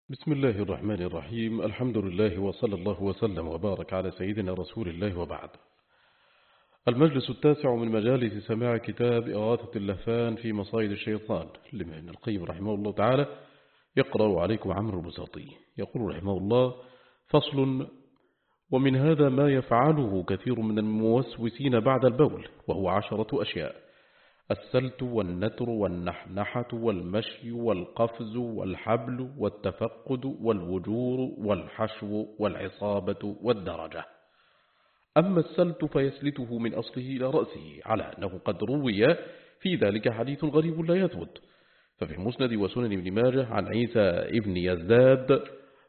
بسم الله الرحمن الرحيم. الحمد لله وصلى الله وسلم وبارك على سيدنا رسول الله وبعد. المجلس التاسع من مجالس سماع كتاب إغاثة اللهفان في مصائد الشيطان لابن القيم رحمه الله تعالى. يقرأ عليكم عمرو البساطي. يقول رحمه الله: فصل: ومن هذا ما يفعله كثير من الموسوسين بعد البول، وهو 10 أشياء: السلت والنتر والنحنحة والمشي والقفز والحبل والتفقد والوجور والحشو والعصابة والدرجة. أما السلت فيسلته من أصله إلى رأسه، على أنه قد روي في ذلك حديث غريب لا يثبت. ففي المسند وسنن ابن ماجه عن عيسى ابن يزداد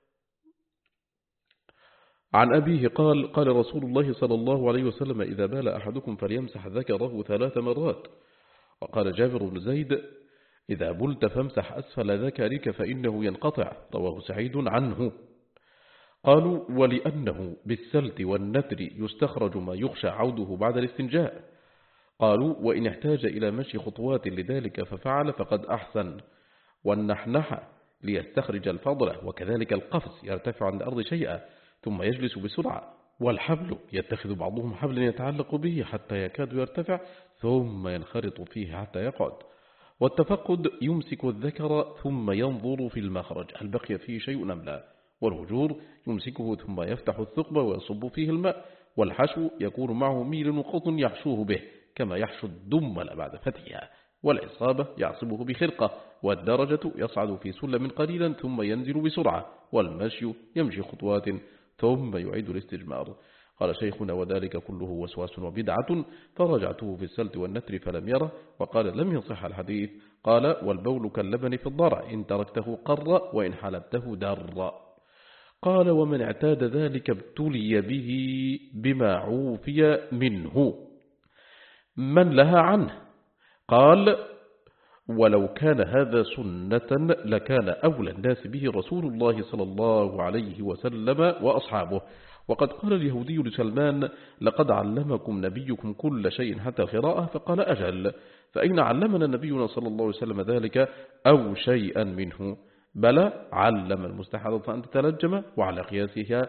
عن أبيه قال رسول الله صلى الله عليه وسلم: إذا بال أحدكم فليمسح ذكره 3 مرات. وقال جابر بن زيد: إذا بلت فامسح أسفل ذكرك فإنه ينقطع. رواه سعيد عنه. قالوا: ولأنه بالسلت والنتر يستخرج ما يخشى عوده بعد الاستنجاء. قالوا: وإن احتاج إلى مشي خطوات لذلك ففعل فقد أحسن. والنحنحة ليستخرج الفضلة، وكذلك القفز يرتفع عن الأرض شيئا ثم يجلس بسرعة. والحبل يتخذ بعضهم حبلا يتعلق به حتى يكاد يرتفع ثم ينخرط فيه حتى يقعد. والتفقد يمسك الذكر ثم ينظر في المخرج هل بقي فيه شيء أم لا. والهجور يمسكه ثم يفتح الثقب ويصب فيه الماء. والحشو يكون معه ميل وقطن يحشوه به كما يحشو الدمل بعد فتحها. والعصابة يعصبه بخرقة. والدرجة يصعد في سلم قليلا ثم ينزل بسرعة. والمشي يمشي خطوات ثم يعيد الاستجمار. قال شيخنا: وذلك كله وسواس وبدعة. فرجعته في السلت والنتر فلم يره، وقال: لم يصح الحديث. قال: والبول كاللبن في الضرع، إن تركته قر وإن حلبته در. قال: ومن اعتاد ذلك ابتلي به بما عوفي منه. من لها عنه؟ قال: ولو كان هذا سنة لكان أولى الناس به رسول الله صلى الله عليه وسلم وأصحابه. وقد قال اليهودي لسلمان: لقد علمكم نبيكم كل شيء حتى القراءة. فقال: أجل، فأين علمنا نبينا صلى الله عليه وسلم ذلك أو شيئا منه؟ بلى، علم المستحاضة أن تتلجم، وعلى قياسها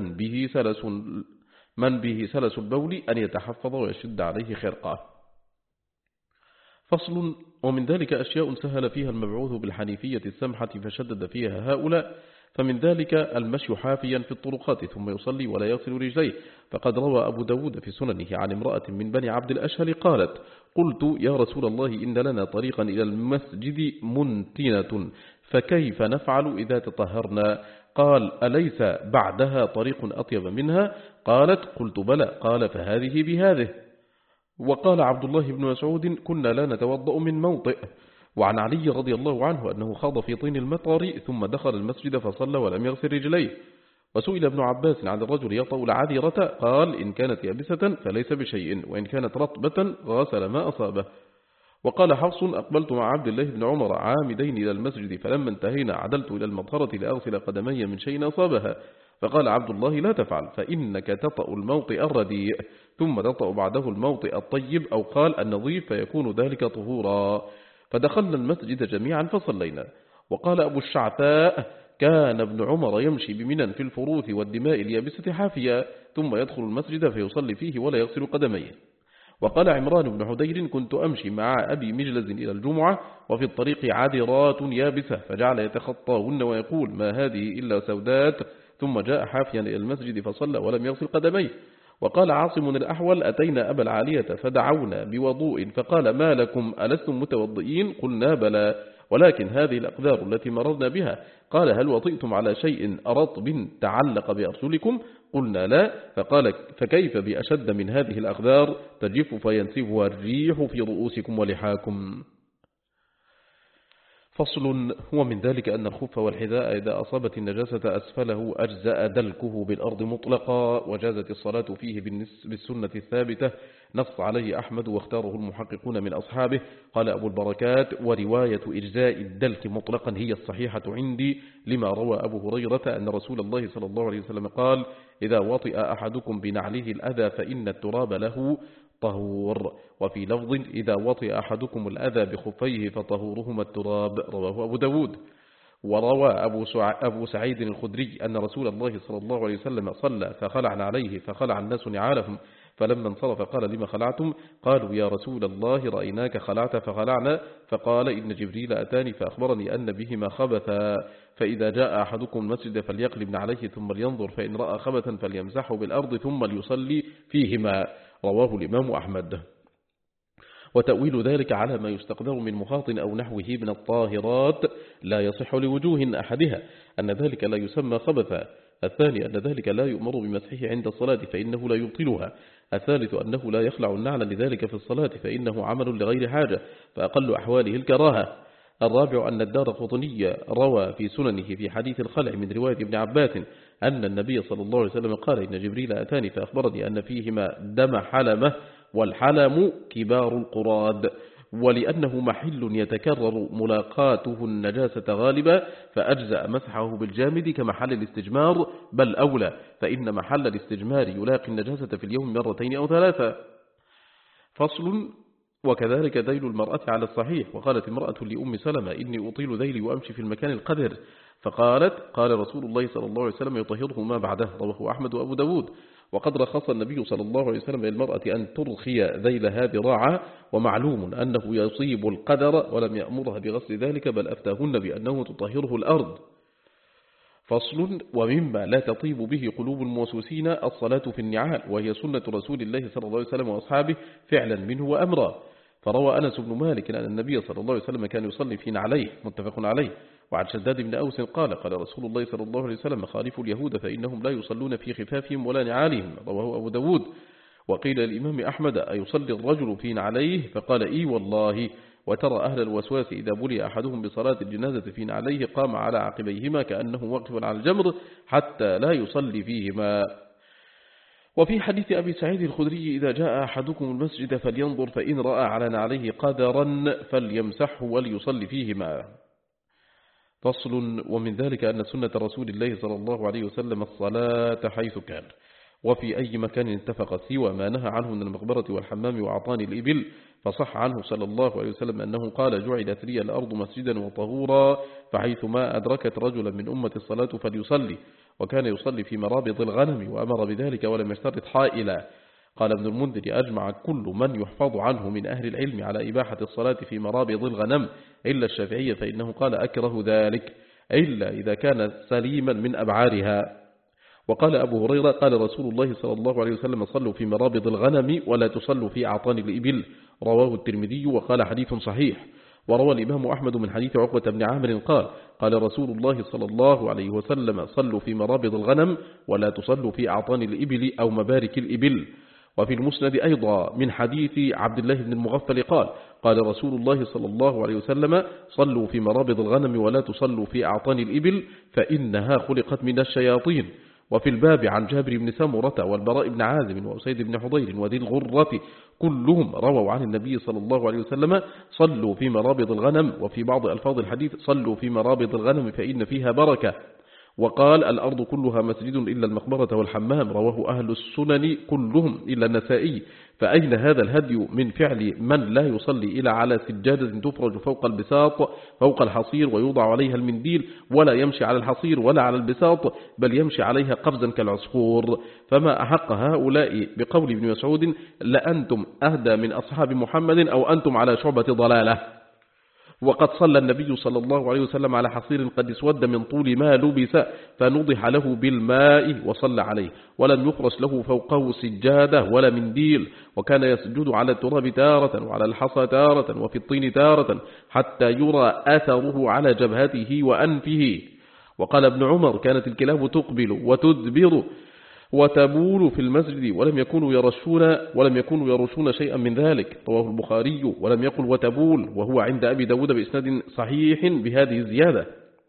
من به سلس البول أن يتحفظ ويشد عليه خرقه. فصل: ومن ذلك أشياء سهل فيها المبعوث بالحنيفية السمحة فشدد فيها هؤلاء. فمن ذلك المشي حافيا في الطرقات ثم يصلي ولا يغسل رجليه. فقد روى أبو داود في سننه عن امرأة من بني عبد الأشهل قالت: قلت: يا رسول الله، إن لنا طريقا إلى المسجد منتنة، فكيف نفعل إذا تطهرنا؟ قال: أليس بعدها طريق أطيب منها؟ قالت: قلت: بلى. قال: فهذه بهذه. وقال عبد الله بن مسعود: كنا لا نتوضأ من موطئ. وعن علي رضي الله عنه أنه خاض في طين المطر ثم دخل المسجد فصلى ولم يغسل رجليه. وسئل ابن عباس عن الرجل يطأ العذرة، قال: إن كانت يابسة فليس بشيء، وإن كانت رطبة غسل ما أصابه. وقال حفص: أقبلت مع عبد الله بن عمر عامدين إلى المسجد، فلما انتهينا عدلت إلى المطهرة لأغسل قدمي من شيء أصابها. فقال عبد الله: لا تفعل، فإنك تطأ الموطئ الرديء ثم تطأ بعده الموطئ الطيب، أو قال النظيف، فيكون ذلك طهورا. فدخلنا المسجد جميعا فصلينا. وقال أبو الشعثاء: كان ابن عمر يمشي بمنى في الفروث والدماء اليابسة حافيا، ثم يدخل المسجد فيصلي فيه ولا يغسل قدميه. وقال عمران بن حدير: كنت أمشي مع أبي مجلز إلى الجمعة، وفي الطريق عذرات يابسة، فجعل يتخطاهن ويقول: ما هذه إلا سودات، ثم جاء حافيا إلى المسجد فصلى ولم يغسل قدميه. وقال عاصم الأحول: أتينا أبا العالية فدعونا بوضوء، فقال: ما لكم، ألستم متوضئين؟ قلنا: بلى، ولكن هذه الأقدار التي مررنا بها. قال: هل وطئتم على شيء رطب تعلق بأرسلكم؟ قلنا: لا. فقال: فكيف بأشد من هذه الأقدار تجف فينسفها الريح في رؤوسكم ولحاكم. فصل: ومن ذلك أن الخف والحذاء إذا أصابت النجاسة أسفله أجزأ دلكه بالأرض مطلقا، وجازت الصلاة فيه بالسنة الثابتة. نص عليه أحمد واختاره المحققون من أصحابه. قال أبو البركات: ورواية إجزاء الدلك مطلقا هي الصحيحة عندي، لما روى أبو هريرة أن رسول الله صلى الله عليه وسلم قال: إذا وطئ أحدكم بنعله الأذى فإن التراب له طهور. وفي لفظ: إذا وطئ أحدكم الأذى بخفيه فطهورهما التراب. رواه أبو داود. وروى أبو سعيد الخدري أن رسول الله صلى الله عليه وسلم صلى فخلعنا عليه فخلع الناس نعالهم، فلما انصرف قال لما خلعتم؟ قالوا يا رسول الله رأيناك خلعت فخلعنا، فقال إن جبريل أتاني فأخبرني أن بهما خبثا، فإذا جاء أحدكم المسجد فليقلب عليه ثم لينظر، فإن رأى خبثا فليمسحه بالأرض ثم ليصلي فيهما. رواه الإمام أحمد. وتأويل ذلك على ما يستقدر من مخاط أو نحوه من الطاهرات لا يصح لوجوه أحدها أن ذلك لا يسمى خبثا. الثاني أن ذلك لا يؤمر بمسحه عند الصلاة فإنه لا يبطلها. الثالث أنه لا يخلع النعل لذلك في الصلاة فإنه عمل لغير حاجة فأقل أحواله الكراهة. الرابع أن الدارقطني روى في سننه في حديث الخلع من رواية ابن عباس أن النبي صلى الله عليه وسلم قال إن جبريل أتاني فأخبرني أن فيهما دم حلمة، والحلم كبار القراد، ولأنه محل يتكرر ملاقاته النجاسة غالبا فأجزأ مسحه بالجامد كمحل الاستجمار، بل أولى فإن محل الاستجمار يلاقي النجاسة في اليوم مرتين أو ثلاثة. فصل. وكذلك ذيل المرأة على الصحيح. وقالت امرأة لأم سلمة إني أطيل ذيلي وأمشي في المكان القذر، فقالت قال رسول الله صلى الله عليه وسلم يطهره ما بعده. رواه أحمد وأبو داود. وقد رخص النبي صلى الله عليه وسلم للمرأة أن ترخي ذيلها ذراعا، ومعلوم أنه يصيب القدر ولم يأمرها بغسل ذلك بل أفتاهن بأنه تطهره الأرض. فصل. ومما لا تطيب به قلوب الموسوسين الصلاة في النعال، وهي سنة رسول الله صلى الله عليه وسلم وأصحابه فعلا منه وأمرا. فروى أنس بن مالك أن النبي صلى الله عليه وسلم كان يصلي في نعليه، متفق عليه. وعن شداد بن أوس قال قال رسول الله صلى الله عليه وسلم خالفوا اليهود فإنهم لا يصلون في خفافهم ولا نعالهم. رواه أبو داود. وقيل الإمام أحمد أيصلي الرجل في نعليه؟ فقال إي والله. وترى أهل الوسواس إذا بلي أحدهم بصلاة الجنازة في نعليه قام على عقبيهما كأنه واقف على الجمر حتى لا يصلي فيهما. وفي حديث أبي سعيد الخدري إذا جاء أحدكم المسجد فلينظر فإن رأى على نعليه قدرا فليمسحه وليصلي فيهما. فصل. ومن ذلك أن سنة رسول الله صلى الله عليه وسلم الصلاة حيث كان وفي أي مكان اتفق سوى ما نهى عنه من المقبرة والحمام وأعطان الإبل. فصح عنه صلى الله عليه وسلم أنه قال جعلت لي الأرض مسجدا وطهورا، فحيث ما أدركت رجلا من أمة الصلاة فليصلي. وكان يصلي في مرابط الغنم وأمر بذلك ولم يشترط حائلا. قال ابن المنذر أجمع كل من يحفظ عنه من أهل العلم على إباحة الصلاة في مرابط الغنم إلا الشافعية فإنه قال أكره ذلك إلا إذا كان سليما من أبعارها. وقال أبو هريرة قال رسول الله صلى الله عليه وسلم صلوا في مرابط الغنم ولا تصلوا في أعطان الإبل. رواه الترمذي وقال حديث صحيح. وروى الإمام أحمد من حديث عقبة بن عامر قال قال رسول الله صلى الله عليه وسلم صلوا في مرابط الغنم ولا تصلوا في أعطان الإبل أو مبارك الإبل. وفي المسند أيضا من حديث عبد الله بن المغفل قال قال رسول الله صلى الله عليه وسلم صلوا في مرابط الغنم ولا تصلوا في أعطان الإبل فإنها خلقت من الشياطين. وفي الباب عن جابر بن سمرة والبراء بن عازم وأسيد بن حضير وذي الغرة كلهم رووا عن النبي صلى الله عليه وسلم صلوا في مرابط الغنم. وفي بعض ألفاظ الحديث صلوا في مرابط الغنم فإن فيها بركة. وقال الأرض كلها مسجد إلا المقبرة والحمام. رواه أهل السنن كلهم إلا النسائي. فأين هذا الهدي من فعل من لا يصلي إلى على سجادة تفرج فوق البساط فوق الحصير ويوضع عليها المنديل ولا يمشي على الحصير ولا على البساط بل يمشي عليها قفزا كالعصفور؟ فما أحق هؤلاء بقول ابن مسعود لأنتم أهدى من أصحاب محمد أو أنتم على شعبة ضلالة. وقد صلى النبي صلى الله عليه وسلم على حصير قد اسود من طول ما لبس فنضح له بالماء وصلى عليه ولم يفرش له فوقه سجادة ولا منديل. وكان يسجد على التراب تارة وعلى الحصى تارة وفي الطين تارة حتى يرى أثره على جبهته وأنفه. وقال ابن عمر كانت الكلاب تقبل وتدبر وتبول في المسجد ولم يكونوا يرشون شيئا من ذلك. رواه البخاري ولم يقل وتبول وهو عند أبي داود بإسناد صحيح بهذه الزيادة.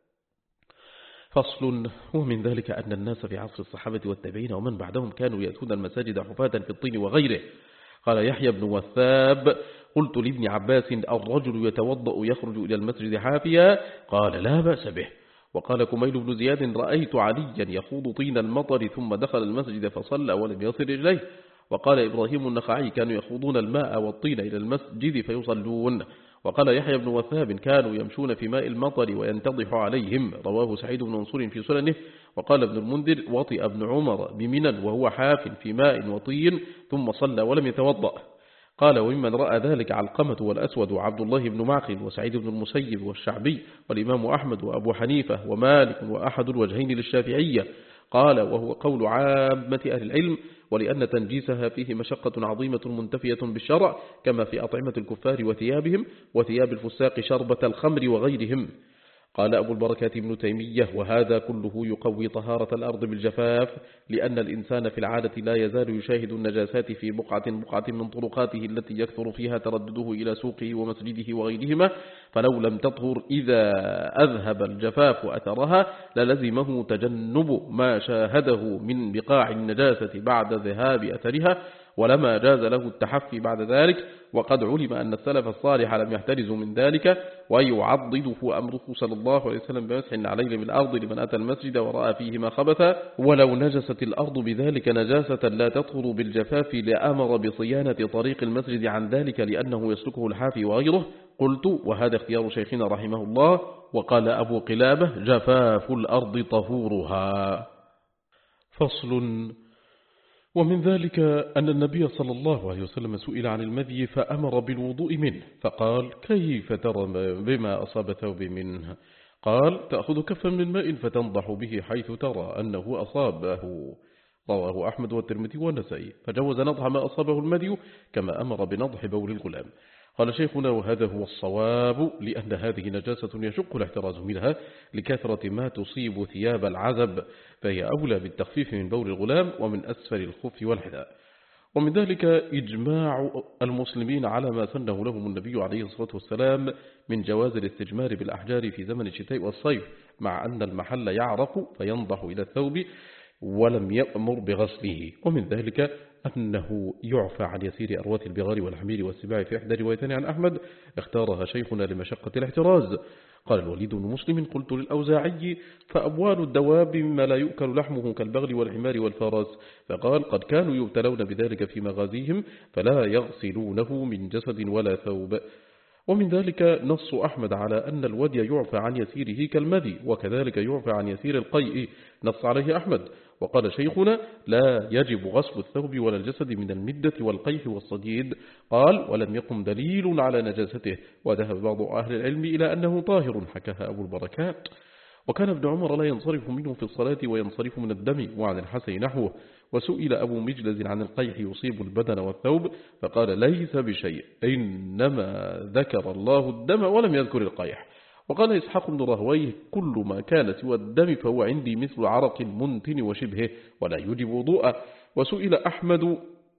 فصل. ومن ذلك أن الناس في عصر الصحابة والتابعين ومن بعدهم كانوا يأتون المساجد حفاة في الطين وغيره. قال يحيى بن وثاب قلت لابن عباس الرجل يتوضأ يخرج إلى المسجد حافيا؟ قال لا بأس به. وقال كميل بن زياد رأيت عليا يخوض طين المطر ثم دخل المسجد فصلى ولم يصل إليه. وقال إبراهيم النخعي كانوا يخوضون الماء والطين إلى المسجد فيصلون. وقال يحيى بن وثاب كانوا يمشون في ماء المطر وينتضح عليهم، رواه سعيد بن منصور في سننه. وقال ابن المنذر وطئ ابن عمر بمنى وهو حاف في ماء وطي ثم صلى ولم يتوضأ. قال وممن رأى ذلك علقمة والأسود وعبد الله بن معقل وسعيد بن المسيب والشعبي والإمام أحمد وأبو حنيفة ومالك وأحد الوجهين للشافعية. قال وهو قول عامة أهل العلم، ولأن تنجيسها فيه مشقة عظيمة منتفية بالشرع، كما في أطعمة الكفار وثيابهم وثياب الفساق شربة الخمر وغيرهم. قال أبو البركات ابن تيمية وهذا كله يقوي طهارة الأرض بالجفاف، لأن الإنسان في العادة لا يزال يشاهد النجاسات في بقعة من طرقاته التي يكثر فيها تردده إلى سوقه ومسجده وغيرهما، فلو لم تطهر إذا أذهب الجفاف أثرها للزمه تجنب ما شاهده من بقاع النجاسة بعد ذهاب أثرها، ولما جاز له التحفي بعد ذلك. وقد علم أن السلف الصالح لم يحترزوا من ذلك، ويعضده أمره صلى الله عليه وسلم بمسح عليه بالأرض لمن أتى المسجد ورأى فيه ما خبث، ولو نجست الأرض بذلك نجاسة لا تطهر بالجفاف لأمر بصيانة طريق المسجد عن ذلك لأنه يسلكه الحافي وغيره. قلت وهذا اختيار شيخنا رحمه الله. وقال أبو قلابة جفاف الأرض طهورها. فصل. ومن ذلك أن النبي صلى الله عليه وسلم سئل عن المذي فأمر بالوضوء منه، فقال كيف ترى بما أصاب ثوب منه؟ قال تأخذ كفا من ماء فتنضح به حيث ترى أنه أصابه، رواه أحمد والترمذي والنسائي. فجوز نضح ما أصابه المذي كما أمر بنضح بول الغلام. قال شيخنا وهذا هو الصواب، لأن هذه نجاسة يشق الاحتراز منها لكثرة ما تصيب ثياب العزب، فهي أولى بالتخفيف من بول الغلام ومن أسفل الخف والحذاء. ومن ذلك إجماع المسلمين على ما سنه لهم النبي عليه الصلاة والسلام من جواز الاستجمار بالأحجار في زمن الشتاء والصيف، مع أن المحل يعرق فينضح إلى الثوب ولم يأمر بغسله. ومن ذلك أنه يعفى عن يسير أروات البغال والحمير والسباع في إحدى روايتين عن أحمد اختارها شيخنا لمشقة الاحتراز. قال الوليد بن مسلم قلت للأوزاعي فأبوال الدواب مما لا يؤكل لحمه كالبغل والحمار والفرس، فقال قد كانوا يبتلون بذلك في مغازيهم فلا يغسلونه من جسد ولا ثوب. ومن ذلك نص أحمد على أن الودي يعفى عن يسيره كالمذي، وكذلك يعفى عن يسير القيء، نص عليه أحمد. وقال شيخنا لا يجب غسل الثوب ولا الجسد من المدة والقيح والصديد. قال ولم يقم دليل على نجاسته، وذهب بعض أهل العلم إلى أنه طاهر، حكاها أبو البركات. وكان ابن عمر لا ينصرف منه في الصلاة وينصرف من الدم، وعن الحسن نحوه. وسئل أبو مجلز عن القيح يصيب البدن والثوب، فقال ليس بشيء، إنما ذكر الله الدم ولم يذكر القيح. وقال إسحاق بن راهويه كل ما كان سوى الدم فهو عندي مثل عرق منتن وشبهه ولا يجب وضوء. وسئل أحمد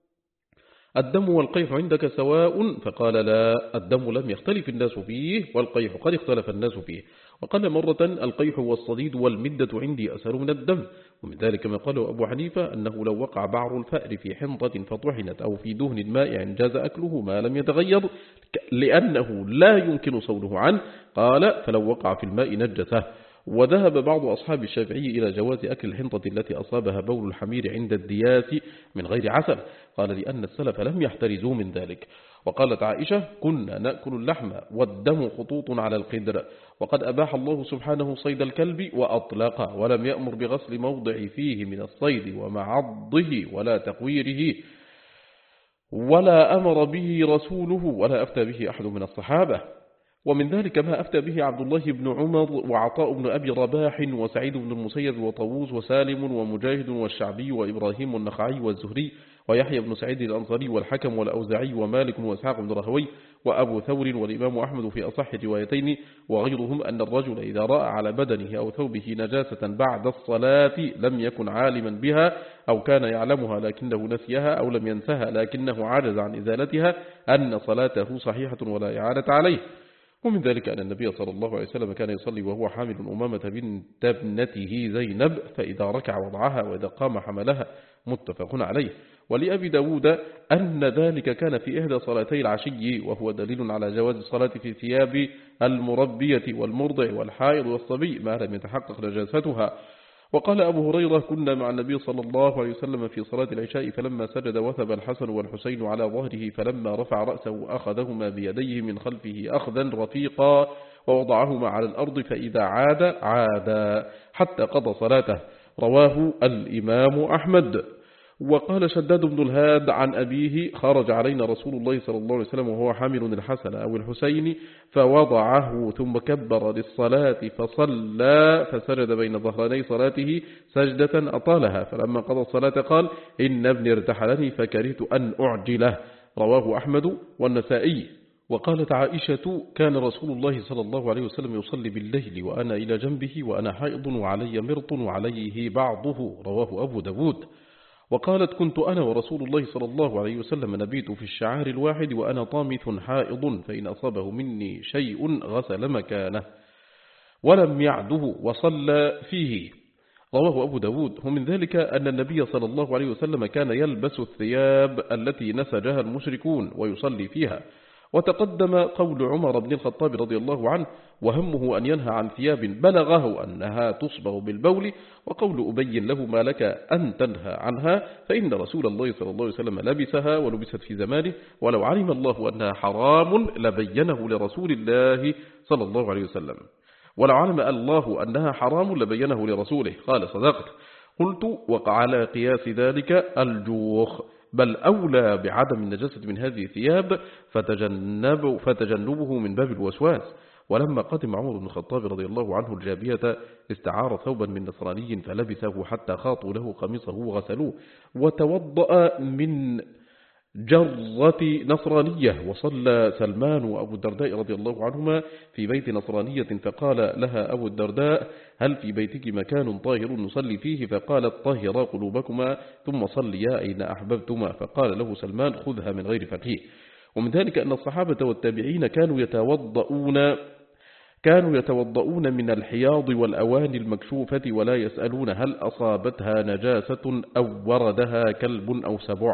الدم والقيح عندك سواء؟ فقال لا، الدم لم يختلف الناس فيه والقيح قد اختلف الناس فيه. وقال مرة القيح والصديد والمدة عندي أسهل من الدم. ومن ذلك ما قاله أبو حنيفة أنه لو وقع بعر الفأر في حنطة فطحنت أو في دهن مائع جاز أكله ما لم يتغير لأنه لا يمكن صونه عنه. قال فلو وقع في الماء نجسه. وذهب بعض أصحاب الشافعي إلى جواز أكل الحنطة التي أصابها بول الحمير عند الدياس من غير عسل، قال لأن السلف لم يحترزوا من ذلك. وقالت عائشة كنا نأكل اللحم والدم خطوط على القدر. وقد أباح الله سبحانه صيد الكلب وأطلق، ولم يأمر بغسل موضع فيه من الصيد ومعضه ولا تقويره، ولا أمر به رسوله ولا أفتى به أحد من الصحابة. ومن ذلك ما أفتى به عبد الله بن عمر وعطاء بن أبي رباح وسعيد بن المسيب وطووس وسالم ومجاهد والشعبي وإبراهيم النخعي والزهري ويحيى بن سعيد الأنصاري والحكم والأوزعي ومالك وإسحاق بن راهويه وأبو ثور والإمام أحمد في أصح روايتين وغيرهم أن الرجل إذا رأى على بدنه أو ثوبه نجاسة بعد الصلاة لم يكن عالما بها أو كان يعلمها لكنه نسيها أو لم ينسها لكنه عجز عن إزالتها أن صلاته صحيحة ولا إعادة عليه. ومن ذلك أن النبي صلى الله عليه وسلم كان يصلي وهو حامل أمامة بنت ابنته زينب، فإذا ركع وضعها وإذا قام حملها، متفق عليه. ولأبي داود أن ذلك كان في إحدى صلاتي العشي، وهو دليل على جواز الصلاة في ثياب المربية والمرضع والحائض والصبي ما لم يتحقق نجاستها. وقال أبو هريرة كنا مع النبي صلى الله عليه وسلم في صلاة العشاء فلما سجد وثب الحسن والحسين على ظهره فلما رفع رأسه أخذهما بيديه من خلفه أخذا رفيقا ووضعهما على الأرض فإذا عاد حتى قضى صلاته. رواه الإمام أحمد. وقال شداد بن الهاد عن أبيه خرج علينا رسول الله صلى الله عليه وسلم وهو حامل الحسن أو الحسين فوضعه ثم كبر للصلاة فصلى فسجد بين ظهراني صلاته سجدة أطالها فلما قضى الصلاة قال إن ابني ارتحلني فكرهت أن أعجله. رواه أحمد والنسائي. وقالت عائشة كان رسول الله صلى الله عليه وسلم يصلي بالليل وأنا إلى جنبه وأنا حائض وعلي مرط وعليه بعضه. رواه أبو داود. وقالت كنت أنا ورسول الله صلى الله عليه وسلم نبيت في الشعار الواحد وأنا طامث حائض فإن أصابه مني شيء غسل مكانه ولم يعده وصلى فيه. رواه أبو داود. ومن ذلك أن النبي صلى الله عليه وسلم كان يلبس الثياب التي نسجها المشركون ويصلي فيها. وتقدم قول عمر بن الخطاب رضي الله عنه وهمه أن ينهى عن ثياب بلغه أنها تصبغ بالبول وقول أبين له ما لك أن تنهى عنها فإن رسول الله صلى الله عليه وسلم لبسها ولبست في زمانه ولو علم الله أنها حرام لبينه لرسول الله صلى الله عليه وسلم ولو علم الله أنها حرام لبينه لرسوله. قال صدقت. قلت وقع على قياس ذلك الجوخ بل أولى بعدم النجاسة من هذه الثياب فتجنبه من باب الوسواس. ولما قدم عمر بن الخطاب رضي الله عنه الجابية استعار ثوبا من نصراني فلبسه حتى خاطوا له قميصه وغسلوه وتوضأ من جرة نصرانية. وصلى سلمان وأبو الدرداء رضي الله عنهما في بيت نصرانية فقال لها أبو الدرداء هل في بيتك مكان طاهر نصلي فيه فقالت طهر قلوبكما ثم صليا أين أحببتما فقال له سلمان خذها من غير فقيه. ومن ذلك أن الصحابة والتابعين كانوا يتوضؤون من الحياض والأواني المكشوفة ولا يسألون هل أصابتها نجاسة أو وردها كلب أو سبع.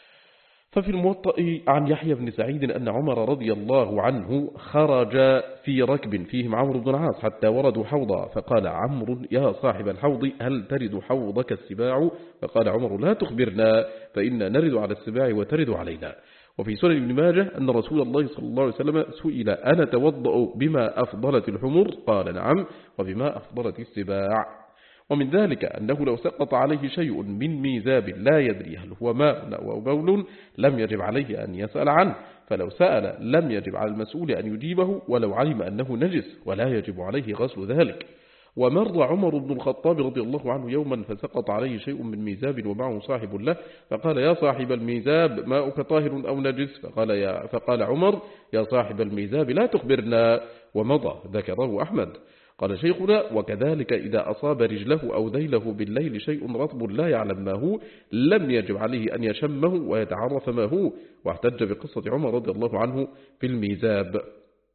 ففي الموطأ عن يحيى بن سعيد أن عمر رضي الله عنه خرج في ركب فيهم عمرو بن العاص حتى وردوا حوضا فقال عمرو يا صاحب الحوض هل ترد حوضك السباع فقال عمر لا تخبرنا فإنا نرد على السباع وترد علينا. وفي سنن ابن ماجه أن رسول الله صلى الله عليه وسلم سئل أنا توضأ بما أفضلت الحمر قال نعم وبما أفضلت السباع. ومن ذلك أنه لو سقط عليه شيء من ميزاب لا يدري هل هو ماء أو بول لم يجب عليه أن يسأل عنه فلو سأل لم يجب على المسؤول أن يجيبه ولو علم أنه نجس ولا يجب عليه غسل ذلك. ومر عمر بن الخطاب رضي الله عنه يوما فسقط عليه شيء من ميزاب ومعه صاحب له فقال يا صاحب الميزاب ماؤك طاهر أو نجس فقال عمر يا صاحب الميزاب لا تخبرنا ومضى. ذكره أحمد. قال شيخنا وكذلك إذا أصاب رجله أو ذيله بالليل شيء رطب لا يعلم ما هو لم يجب عليه أن يشمه ويتعرف ما هو. واحتج بقصة عمر رضي الله عنه في الميزاب.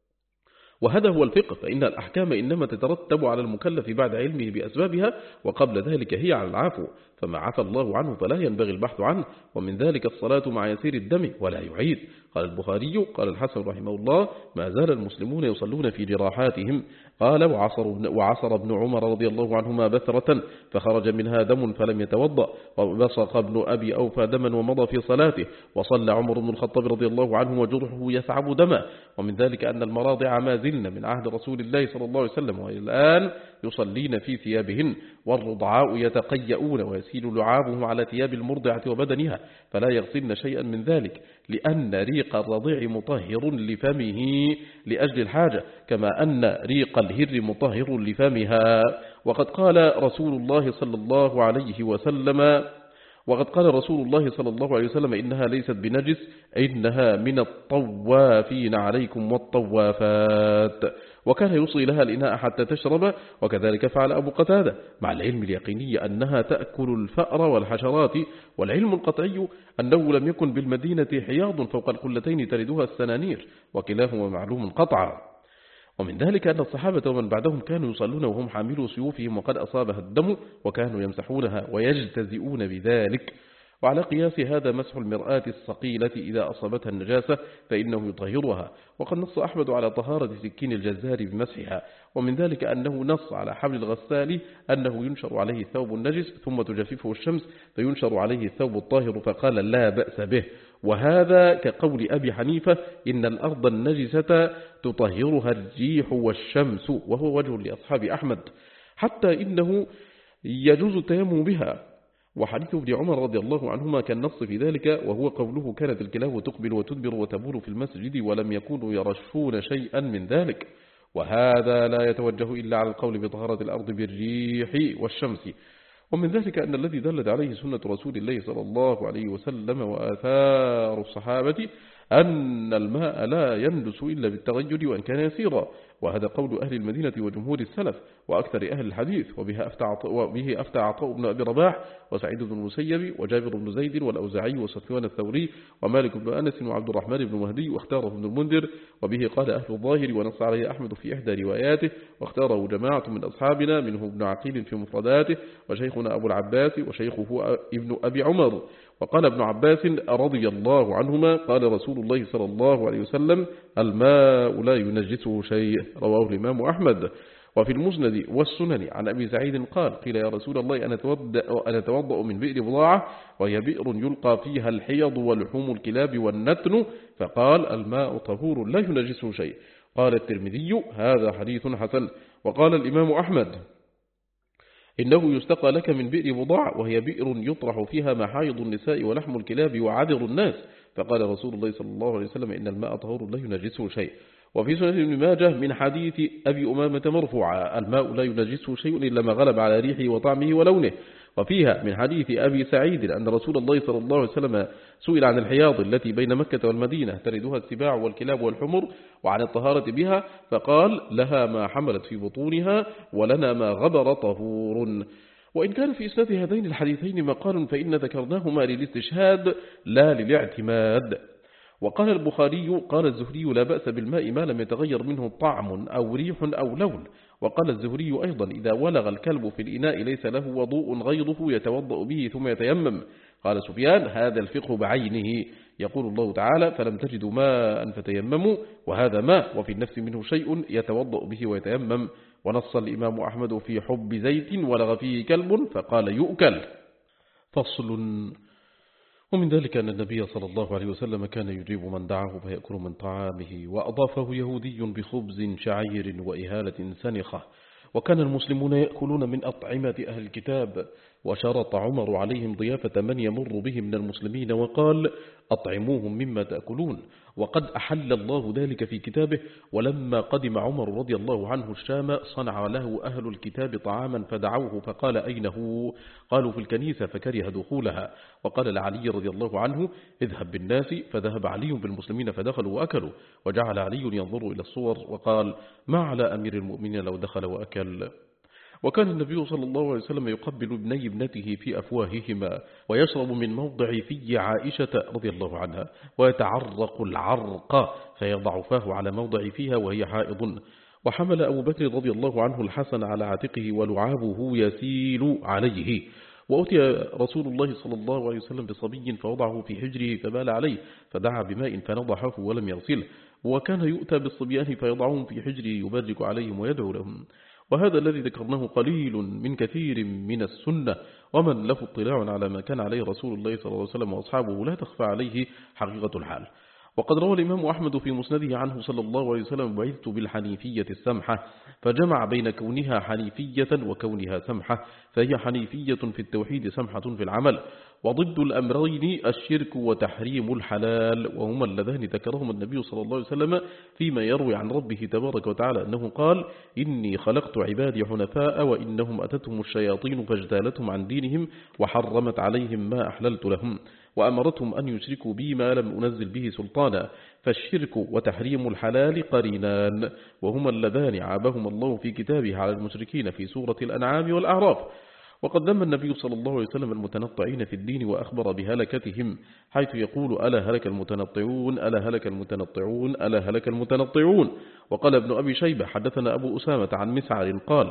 وهذا هو الفقه فإن الأحكام إنما تترتب على المكلف بعد علمه بأسبابها وقبل ذلك هي على العفو فما عفى الله عنه فلا ينبغي البحث عنه. ومن ذلك الصلاة مع يسير الدم ولا يعيد. قال البخاري قال الحسن رحمه الله ما زال المسلمون يصلون في جراحاتهم. قال وعصر ابن عمر رضي الله عنهما بثرة فخرج منها دم فلم يتوضأ وبصق ابن أبي أوفى دما ومضى في صلاته. وصلى عمر بن الخطاب رضي الله عنه وجرحه يثعب دما. ومن ذلك أن المراضع ما زلن من عهد رسول الله صلى الله عليه وسلم وإلى الآن يصلين في ثيابهن والرضعاء يتقيؤون ويسيل لعابهم على ثياب المرضعة وبدنها فلا يغسلن شيئا من ذلك لأن ريق الرضيع مطهر لفمه لأجل الحاجة كما أن ريق الهر مطهر لفمها. وقد قال رسول الله صلى الله عليه وسلم إنها ليست بنجس إنها من الطوافين عليكم والطوافات. وكان يوصي لها الإناء حتى تشرب وكذلك فعل أبو قتادة مع العلم اليقيني أنها تأكل الفأر والحشرات. والعلم القطعي أنه لم يكن بالمدينة حياض فوق القلتين تردها السنانير وكلاهما معلوم قطعا. ومن ذلك أن الصحابة ومن بعدهم كانوا يصلون وهم حاملوا سيوفهم وقد أصابها الدم وكانوا يمسحونها ويجتزئون بذلك. وعلى قياس هذا مسح المرآة الصقيلة إذا أصابتها النجاسة فإنه يطهرها. وقد نص أحمد على طهارة سكين الجزار بمسحها، ومن ذلك أنه نص على حبل الغسال أنه ينشر عليه الثوب النجس ثم تجففه الشمس فينشر عليه الثوب الطاهر، فقال لا بأس به. وهذا كقول أبي حنيفة إن الأرض النجسة تطهرها الريح والشمس، وهو وجه لأصحاب أحمد، حتى إنه يجوز التيمم بها. وحديث ابن عمر رضي الله عنهما كالنص في ذلك، وهو قوله كانت الكلاب تقبل وتدبر وتبول في المسجد ولم يكونوا يرشون شيئا من ذلك. وهذا لا يتوجه إلا على القول بطهارة الأرض بالريح والشمس. ومن ذلك أن الذي دلت عليه سنة رسول الله صلى الله عليه وسلم وآثار الصحابة أن الماء لا ينجس إلا بالتغير وإن كان يسيرا، وهذا قول أهل المدينة وجمهور السلف وأكثر أهل الحديث. وبه أفتى عطاء بن أبي رباح وسعيد بن المسيب وجابر بن زيد والأوزاعي وسفيان الثوري ومالك بن أنس وعبد الرحمن بن مهدي، واختاره ابن المنذر. وبه قال أهل الظاهر ونص عليه أحمد في إحدى رواياته، واختاره جماعة من أصحابنا منهم ابن عقيل في مفرداته، وشيخنا أبو العباس وشيخه ابن أبي عمر. وقال ابن عباس رضي الله عنهما قال رسول الله صلى الله عليه وسلم الماء لا ينجسه شيء، رواه الإمام أحمد. وفي المسند والسنن عن أبي سعيد قال قيل يا رسول الله أنا أتوضأ من بئر بضاعة وهي بئر يلقى فيها الحيض ولحوم الكلاب والنتن، فقال الماء طهور لا ينجسه شيء. قال الترمذي هذا حديث حسن. وقال الإمام أحمد إنه يستقى لك من بئر بضاع وهي بئر يطرح فيها محايض النساء ولحم الكلاب وعذر الناس، فقال رسول الله صلى الله عليه وسلم إن الماء طهور لا ينجسه شيء. وفي سنن ابن ماجه من حديث أبي أمامة مرفوعا الماء لا ينجسه شيء إلا ما غلب على ريحه وطعمه ولونه. وفيها من حديث أبي سعيد أن رسول الله صلى الله عليه وسلم سئل عن الحياض التي بين مكة والمدينة تردها السباع والكلاب والحمر وعن الطهارة بها، فقال لها ما حملت في بطونها ولنا ما غبر طهور. وإن كان في إسناد هذين الحديثين مقال فإن ذكرناهما للاستشهاد لا للاعتماد. وقال البخاري قال الزهري لا بأس بالماء ما لم يتغير منه طعم أو ريح أو لون. وقال الزهري أيضا إذا ولغ الكلب في الإناء ليس له وضوء غيره يتوضأ به ثم يتيمم. قال سفيان هذا الفقه بعينه، يقول الله تعالى فلم تجدوا ماء فتيمموا، وهذا ماء وفي النفس منه شيء يتوضأ به ويتيمم. ونص الإمام أحمد في حب زيت ولغ فيه كلب فقال يؤكل. فصل. ومن ذلك أن النبي صلى الله عليه وسلم كان يجيب من دعاه فيأكل من طعامه، وأضافه يهودي بخبز شعير وإهالة سنخة. وكان المسلمون يأكلون من أطعمة أهل الكتاب، وشرط عمر عليهم ضيافة من يمر به من المسلمين وقال أطعموهم مما تأكلون. وقد أحل الله ذلك في كتابه. ولما قدم عمر رضي الله عنه الشام صنع له أهل الكتاب طعاما فدعوه فقال أين هو؟ قالوا في الكنيسة فكره دخولها. وقال لعلي رضي الله عنه اذهب بالناس، فذهب علي بالمسلمين فدخلوا وأكلوا. وجعل علي ينظر إلى الصور وقال ما على أمير المؤمنين لو دخل وأكل. وكان النبي صلى الله عليه وسلم يقبل ابني ابنته في أفواههما، ويشرب من موضع في عائشة رضي الله عنها، ويتعرق العرق فيضع فاه على موضع فيها وهي حائض. وحمل أبو بكر رضي الله عنه الحسن على عاتقه ولعابه يسيل عليه. وأتي رسول الله صلى الله عليه وسلم بصبي فوضعه في حجره فبال عليه، فدعا بماء فنضحه ولم يغسله. وكان يؤتى بالصبيان فيضعهم في حجره يبرك عليهم ويدعو لهم. وهذا الذي ذكرناه قليل من كثير من السنة، ومن له اطلاع على ما كان عليه رسول الله صلى الله عليه وسلم وأصحابه لا تخفى عليه حقيقة الحال. وقد روى الإمام أحمد في مسنده عنه صلى الله عليه وسلم بعثت بالحنيفية السمحة، فجمع بين كونها حنيفية وكونها سمحة، فهي حنيفية في التوحيد سمحة في العمل. وضد الأمرين الشرك وتحريم الحلال، وهما اللذان ذكرهما النبي صلى الله عليه وسلم فيما يروي عن ربه تبارك وتعالى أنه قال إني خلقت عبادي حنفاء وإنهم أتتهم الشياطين فاجتالتهم عن دينهم وحرمت عليهم ما أحللت لهم وأمرتهم أن يشركوا بي ما لم أنزل به سلطانا. فالشرك وتحريم الحلال قرينان، وهما اللذان عابهما الله في كتابه على المشركين في سورة الأنعام والأعراف. وقد ذم النبي صلى الله عليه وسلم المتنطعين في الدين وأخبر بهلكتهم، حيث يقول ألا هلك المتنطعون ألا هلك المتنطعون ألا هلك المتنطعون. وقال ابن أبي شيبة حدثنا أبو أسامة عن مسعر قال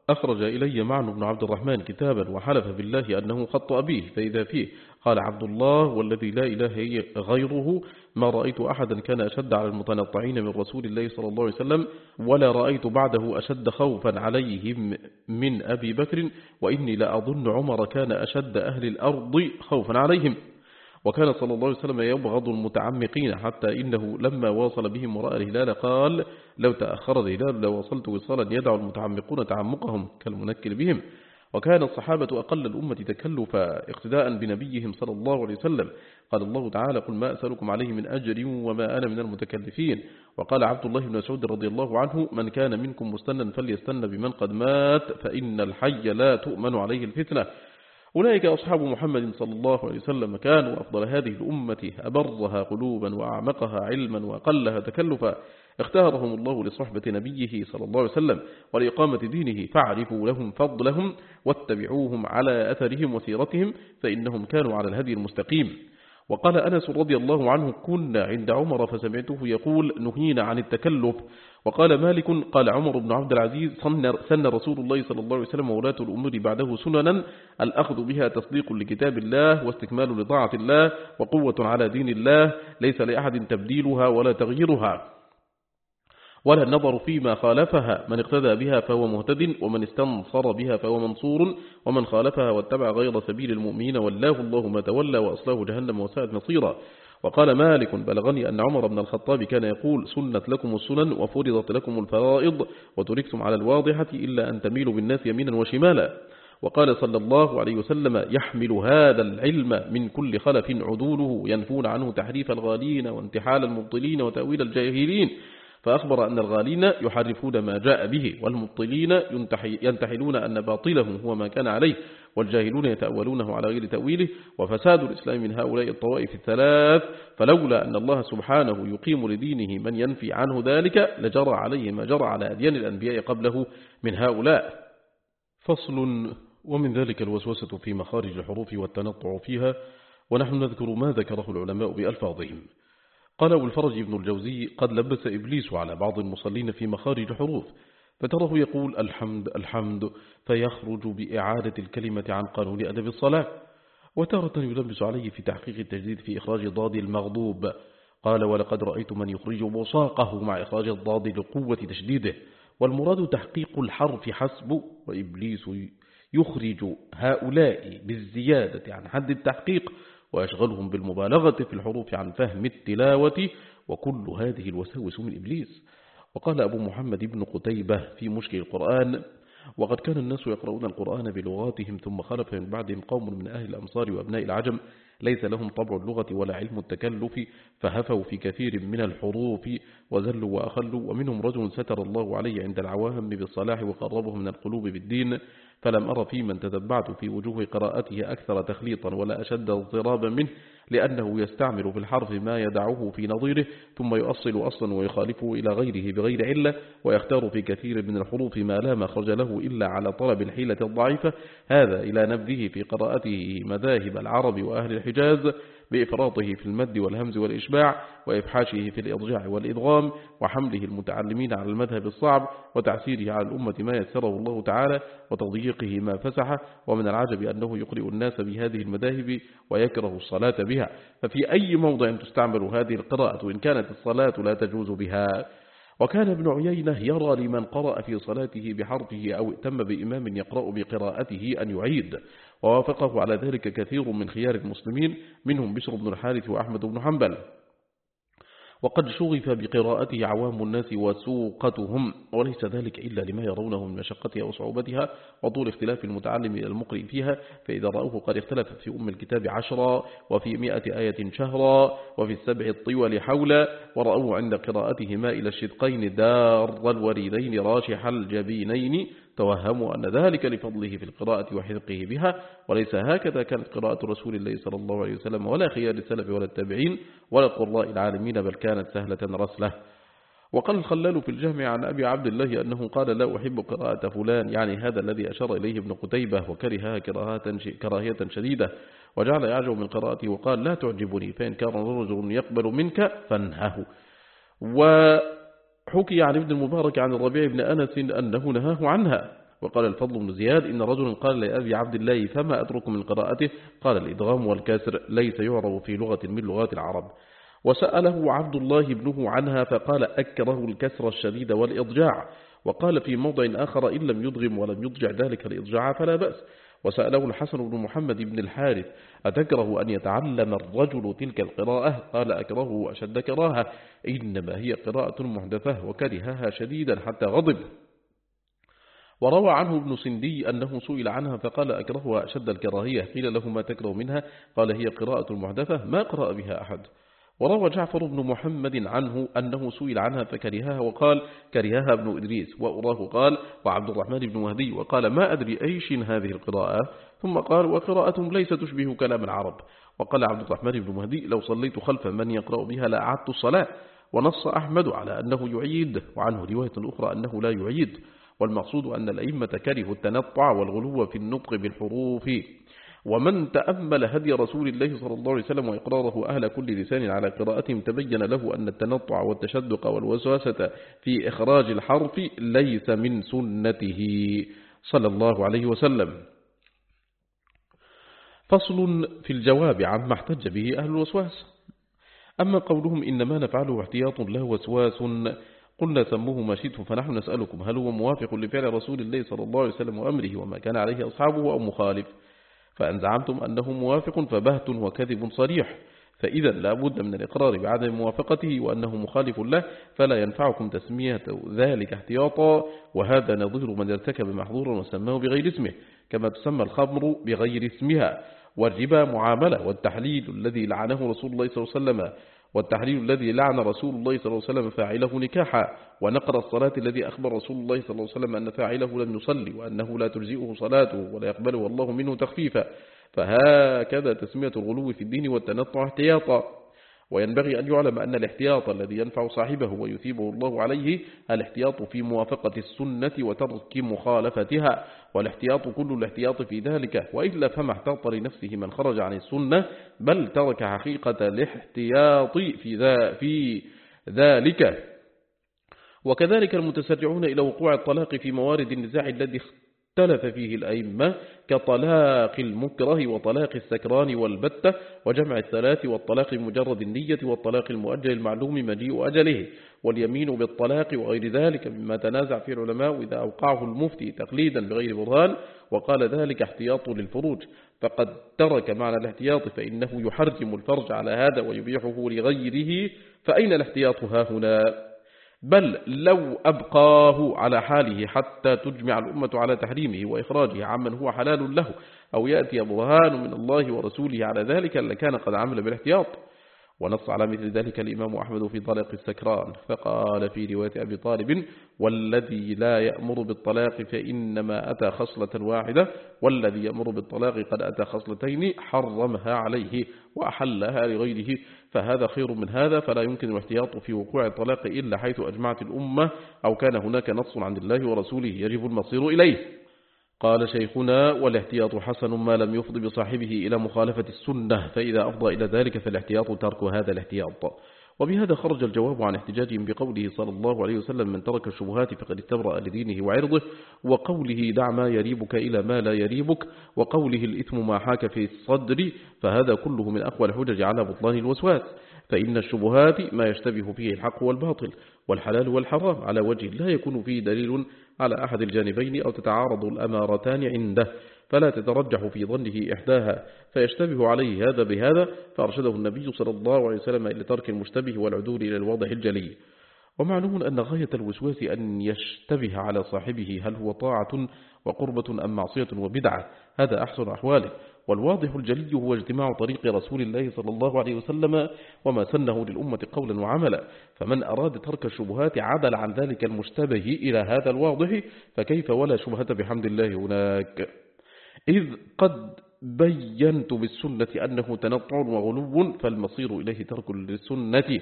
أخرج إلي معن بن عبد الرحمن كتابا وحلف بالله أنه خط أبيه، فإذا فيه قال عبد الله والذي لا إله غيره ما رأيت أحدا كان أشد على المتنطعين من رسول الله صلى الله عليه وسلم، ولا رأيت بعده أشد خوفا عليهم من أبي بكر، وإني لأظن عمر كان أشد أهل الأرض خوفا عليهم. وكان صلى الله عليه وسلم يبغض المتعمقين، حتى إنه لما واصل بهم وراء الهلال قال لو تأخر الهلال لو وصلت وصالا يدعو المتعمقون تعمقهم كالمنكر بهم. وكان الصحابة أقل الأمة تكلفا اقتداء بنبيهم صلى الله عليه وسلم. قال الله تعالى قل ما أسألكم عليه من أجر وما أنا من المتكلفين. وقال عبد الله بن مسعود رضي الله عنه من كان منكم مستنا فليستن بمن قد مات فإن الحي لا تؤمن عليه الفتنة. أولئك أصحاب محمد صلى الله عليه وسلم كانوا أفضل هذه الأمة، أبرها قلوبا وأعمقها علما وأقلها تكلفا، اختارهم الله لصحبة نبيه صلى الله عليه وسلم ولإقامة دينه، فاعرفوا لهم فضلهم واتبعوهم على أثرهم وسيرتهم فإنهم كانوا على الهدي المستقيم. وقال أنس رضي الله عنه كنا عند عمر فسمعته يقول نهينا عن التكلف. وقال مالك قال عمر بن عبد العزيز سن رسول الله صلى الله عليه وسلم ولاة الأمور بعده سننا الأخذ بها تصديق لكتاب الله واستكمال لطاعة الله وقوة على دين الله ليس لأحد تبديلها ولا تغييرها ولا النظر فيما خالفها، من اقتدى بها فهو مهتد ومن استنصر بها فهو منصور ومن خالفها واتبع غير سبيل المؤمنين والله الله ما تولى وأصله جهنم وساءت مصيرا. وقال مالك بلغني أن عمر بن الخطاب كان يقول سنت لكم السنن وفرضت لكم الفرائض وتركتم على الواضحة إلا أن تميلوا بالناس يمينا وشمالا. وقال صلى الله عليه وسلم يحمل هذا العلم من كل خلف عدوله ينفون عنه تحريف الغالين وانتحال المبطلين وتأويل الجاهلين، فأخبر أن الغالين يحرفون ما جاء به والمبطلين ينتحلون أن باطلهم هو ما كان عليه والجاهلون يتأولونه على غير تأويله. وفساد الإسلام من هؤلاء الطوائف الثلاث، فلولا أن الله سبحانه يقيم لدينه من ينفي عنه ذلك لجرى عليه ما جرى على أديان الأنبياء قبله من هؤلاء. فصل. ومن ذلك الوسوسة في مخارج الحروف والتنطع فيها، ونحن نذكر ما ذكره العلماء بألفاظهم. قال أبو الفرج ابن الجوزي قد لبس إبليس على بعض المصلين في مخارج الحروف، فتراه يقول الحمد الحمد فيخرج بإعادة الكلمة عن قانون أدب الصلاة، وتارة يلبس عليه في تحقيق التجديد في إخراج ضاد المغضوب. قال ولقد رأيت من يخرج بصاقه مع إخراج الضاد لقوة تشديده، والمراد تحقيق الحرف حسب، وإبليس يخرج هؤلاء بالزيادة عن حد التحقيق ويشغلهم بالمبالغة في الحروف عن فهم التلاوة، وكل هذه الوساوس من إبليس. وقال أبو محمد بن قتيبة في مشكل القرآن وقد كان الناس يقرؤون القرآن بلغاتهم ثم خلف من بعدهم قوم من أهل الأمصار وأبناء العجم ليس لهم طبع اللغة ولا علم التكلف، فهفوا في كثير من الحروف وزلوا وأخلوا، ومنهم رجل ستر الله عليه عند العوام بالصلاح وقربه من القلوب بالدين، فلم أرى في من تتبعت في وجوه قراءته أكثر تخليطا ولا أشد اضطرابا منه، لأنه يستعمل في الحرف ما يدعه في نظيره ثم يؤصل أصلا ويخالفه إلى غيره بغير علة، ويختار في كثير من الحروف ما لا مخرج له إلا على طلب الحيلة الضعيفة، هذا إلى نبذه في قراءته مذاهب العرب وأهل الحجاز بإفراطه في المد والهمز والإشباع وإفحاشه في الإضجاع والإدغام وحمله المتعلمين على المذهب الصعب وتعسيره على الأمة ما يسره الله تعالى وتضييقه ما فسحه. ومن العجب أنه يقرئ الناس بهذه المذاهب ويكره الصلاة بها، ففي أي موضع تستعمل هذه القراءة إن كانت الصلاة لا تجوز بها. وكان ابن عيينة يرى لمن قرأ في صلاته بحرفه أو ائتم بإمام يقرأ بقراءته أن يعيد، ووافقه على ذلك كثير من خيار المسلمين منهم بشر بن الحارث وأحمد بن حنبل. وقد شغف بقراءته عوام الناس وسوقتهم، وليس ذلك إلا لما يرونه من مشقتها وصعوبتها وطول اختلاف المتعلم إلى المقرئ فيها، فإذا رأوه قد اختلف في أم الكتاب 10 وفي 100 آية شهرا وفي 7 الطول حولا، ورأوه عند قراءتهما إلى الشدقين دار الوريدين راشح الجبينين، توهموا أن ذلك لفضله في القراءة وحذقه بها، وليس هكذا كانت قراءة رسول الله صلى الله عليه وسلم ولا خيار السلف ولا التابعين ولا قراء العالمين، بل كانت سهلة رسلة. وقال الخلال في الجامع عن أبي عبد الله أنه قال لا أحب قراءة فلان، يعني هذا الذي أشار إليه ابن قتيبة، وكرهها كراهية شديدة وجعل يعجب من قراءته وقال لا تعجبني، فإن كان رجل يقبل منك فانهه. وحكي عن ابن المبارك عن الربيع بن أنس أنه نهاه عنها، وقال الفضل بن زياد إن رجلا قال لأبي عبد الله فما أترك من قراءته؟ قال الإدغام والكسر ليس يعرف في لغة من لغات العرب. وسأله عبد الله بنه عنها فقال أكره الكسر الشديد والإضجاع. وقال في موضع آخر إن لم يدغم ولم يضجع ذلك الإضجاع فلا بأس. وسأله الحسن بن محمد بن الحارث أتكره أن يتعلم الرجل تلك القراءة؟ قال أكرهه أشد كراهة، إنما هي قراءة محدثة وكرهها شديدا حتى غضب. وروى عنه ابن سندي أنه سئل عنها فقال أكرهها أشد الكراهية. قيل له ما تكره منها؟ قال هي قراءة محدثة ما قرأ بها أحد. وروى جعفر بن محمد عنه أنه سئل عنها فكرهها وقال كرهها ابن إدريس. وأراه قال وعبد الرحمن بن مهدي وقال ما أدري أيش هذه القراءة، ثم قال وقراءة ليس تشبه كلام العرب. وقال عبد الرحمن بن مهدي لو صليت خلف من يقرأ بها لأعدت الصلاة. ونص أحمد على أنه يعيد، وعنه رواية أخرى أنه لا يعيد. والمقصود أن الأئمة كرهوا التنطع والغلو في النطق بالحروف. ومن تأمل هدي رسول الله صلى الله عليه وسلم وإقراره أهل كل لسان على قراءتهم تبين له أن التنطع والتشدق والوسوسة في إخراج الحرف ليس من سنته صلى الله عليه وسلم. فصل في الجواب عما احتج به أهل الوسواس. أما قولهم إنما نفعله احتياط له وسواس قلنا سموه ما شئتم، فنحن نسألكم هل هو موافق لفعل رسول الله صلى الله عليه وسلم وأمره وما كان عليه أصحابه أو مخالف؟ فأن زعمتم أنه موافق فبهت وكذب صريح، فإذا لا بد من الإقرار بعدم موافقته وأنه مخالف له، فلا ينفعكم تسمية ذلك احتياطا، وهذا نظير من ارتكب محظورا وسماه بغير اسمه، كما تسمى الخمر بغير اسمها، والربا معاملة، والتحليل الذي لعنه رسول الله صلى الله عليه وسلم الذي لعن رسول الله صلى الله عليه وسلم فاعله نكاحا، ونقر الصلاة الذي أخبر رسول الله صلى الله عليه وسلم أن فاعله لم يصلي وأنه لا تجزئه صلاته ولا يقبله الله منه تخفيفا. فهكذا تسمية الغلو في الدين والتنطع احتياطا. وينبغي أن يعلم أن الاحتياط الذي ينفع صاحبه ويثيبه الله عليه الاحتياط في موافقة السنة وترك مخالفتها، والاحتياط كل الاحتياط في ذلك، وإلا فما احتاط لنفسه من خرج عن السنة، بل ترك حقيقة الاحتياط في ذلك. وكذلك المتسرعون إلى وقوع الطلاق في موارد النزاع الذي اختلف فيه الأئمة كطلاق المكره وطلاق السكران والبتة وجمع الثلاث والطلاق بمجرد النية والطلاق المؤجل المعلوم مجيء أجله واليمين بالطلاق وغير ذلك مما تنازع فيه العلماء إذا أوقعه المفتي تقليدا بغير برهان وقال ذلك احتياط للفروج فقد ترك معنى الاحتياط فإنه يحرم الفرج على هذا ويبيحه لغيره، فأين الاحتياط ها هنا؟ بل لو أبقاه على حاله حتى تجمع الأمة على تحريمه وإخراجه عمن هو حلال له أو يأتي برهان من الله ورسوله على ذلك لكان قد عمل بالاحتياط. ونص على مثل ذلك الإمام أحمد في طلاق السكران فقال في رواية أبي طالب والذي لا يأمر بالطلاق فإنما أتى خصلة واحدة والذي يأمر بالطلاق قد أتى خصلتين حرمها عليه وأحلها لغيره، فهذا خير من هذا، فلا يمكن الاحتياط في وقوع الطلاق إلا حيث أجمعت الأمة أو كان هناك نص عن الله ورسوله يجب المصير إليه. قال شيخنا والاحتياط حسن ما لم يفض بصاحبه إلى مخالفة السنة، فإذا أفضى إلى ذلك فالاحتياط ترك هذا الاحتياط. وبهذا خرج الجواب عن احتجاجهم بقوله صلى الله عليه وسلم من ترك الشبهات فقد استبرأ لدينه وعرضه، وقوله دع ما يريبك إلى ما لا يريبك، وقوله الإثم ما حاك في الصدر، فهذا كله من أقوى الحجج على بطلان الوسواس، فإن الشبهات ما يشتبه فيه الحق والباطل والحلال والحرام على وجه لا يكون فيه دليل على أحد الجانبين أو تتعارض الأمارتان عنده، فلا تترجح في ظنه إحداها فيشتبه عليه هذا بهذا، فأرشده النبي صلى الله عليه وسلم إلى ترك المشتبه والعدول إلى الواضح الجلي. ومعلوم أن غاية الوسواس أن يشتبه على صاحبه هل هو طاعة وقربة أم معصية وبدعة، هذا أحسن أحواله، والواضح الجلي هو اجتماع طريق رسول الله صلى الله عليه وسلم وما سنه للأمة قولا وعملا، فمن أراد ترك الشبهات عدل عن ذلك المشتبه إلى هذا الواضح، فكيف ولا شبهة بحمد الله هناك، إذ قد بينت بالسنة أنه تنطع وغلو، فالمصير إليه ترك للسنة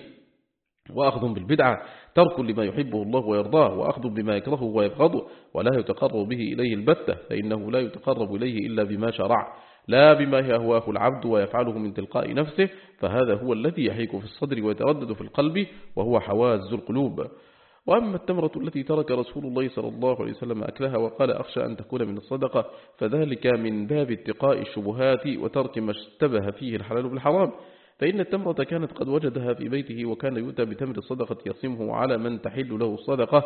وأخذ بالبدعة، ترك لما يحبه الله ويرضاه وأخذ بما يكرهه ويبغضه، ولا يتقرب به إليه البتة، فإنه لا يتقرب إليه إلا بما شرع لا بما يهواه العبد ويفعله من تلقاء نفسه، فهذا هو الذي يحيك في الصدر ويتردد في القلب وهو حواز القلوب. وأما التمرة التي ترك رسول الله صلى الله عليه وسلم أكلها وقال أخشى أن تكون من الصدقة فذلك من باب اتقاء الشبهات وترك ما اشتبه فيه الحلال بالحرام، فإن التمرة كانت قد وجدها في بيته وكان يؤتى بتمر الصدقة يصمه على من تحل له الصدقة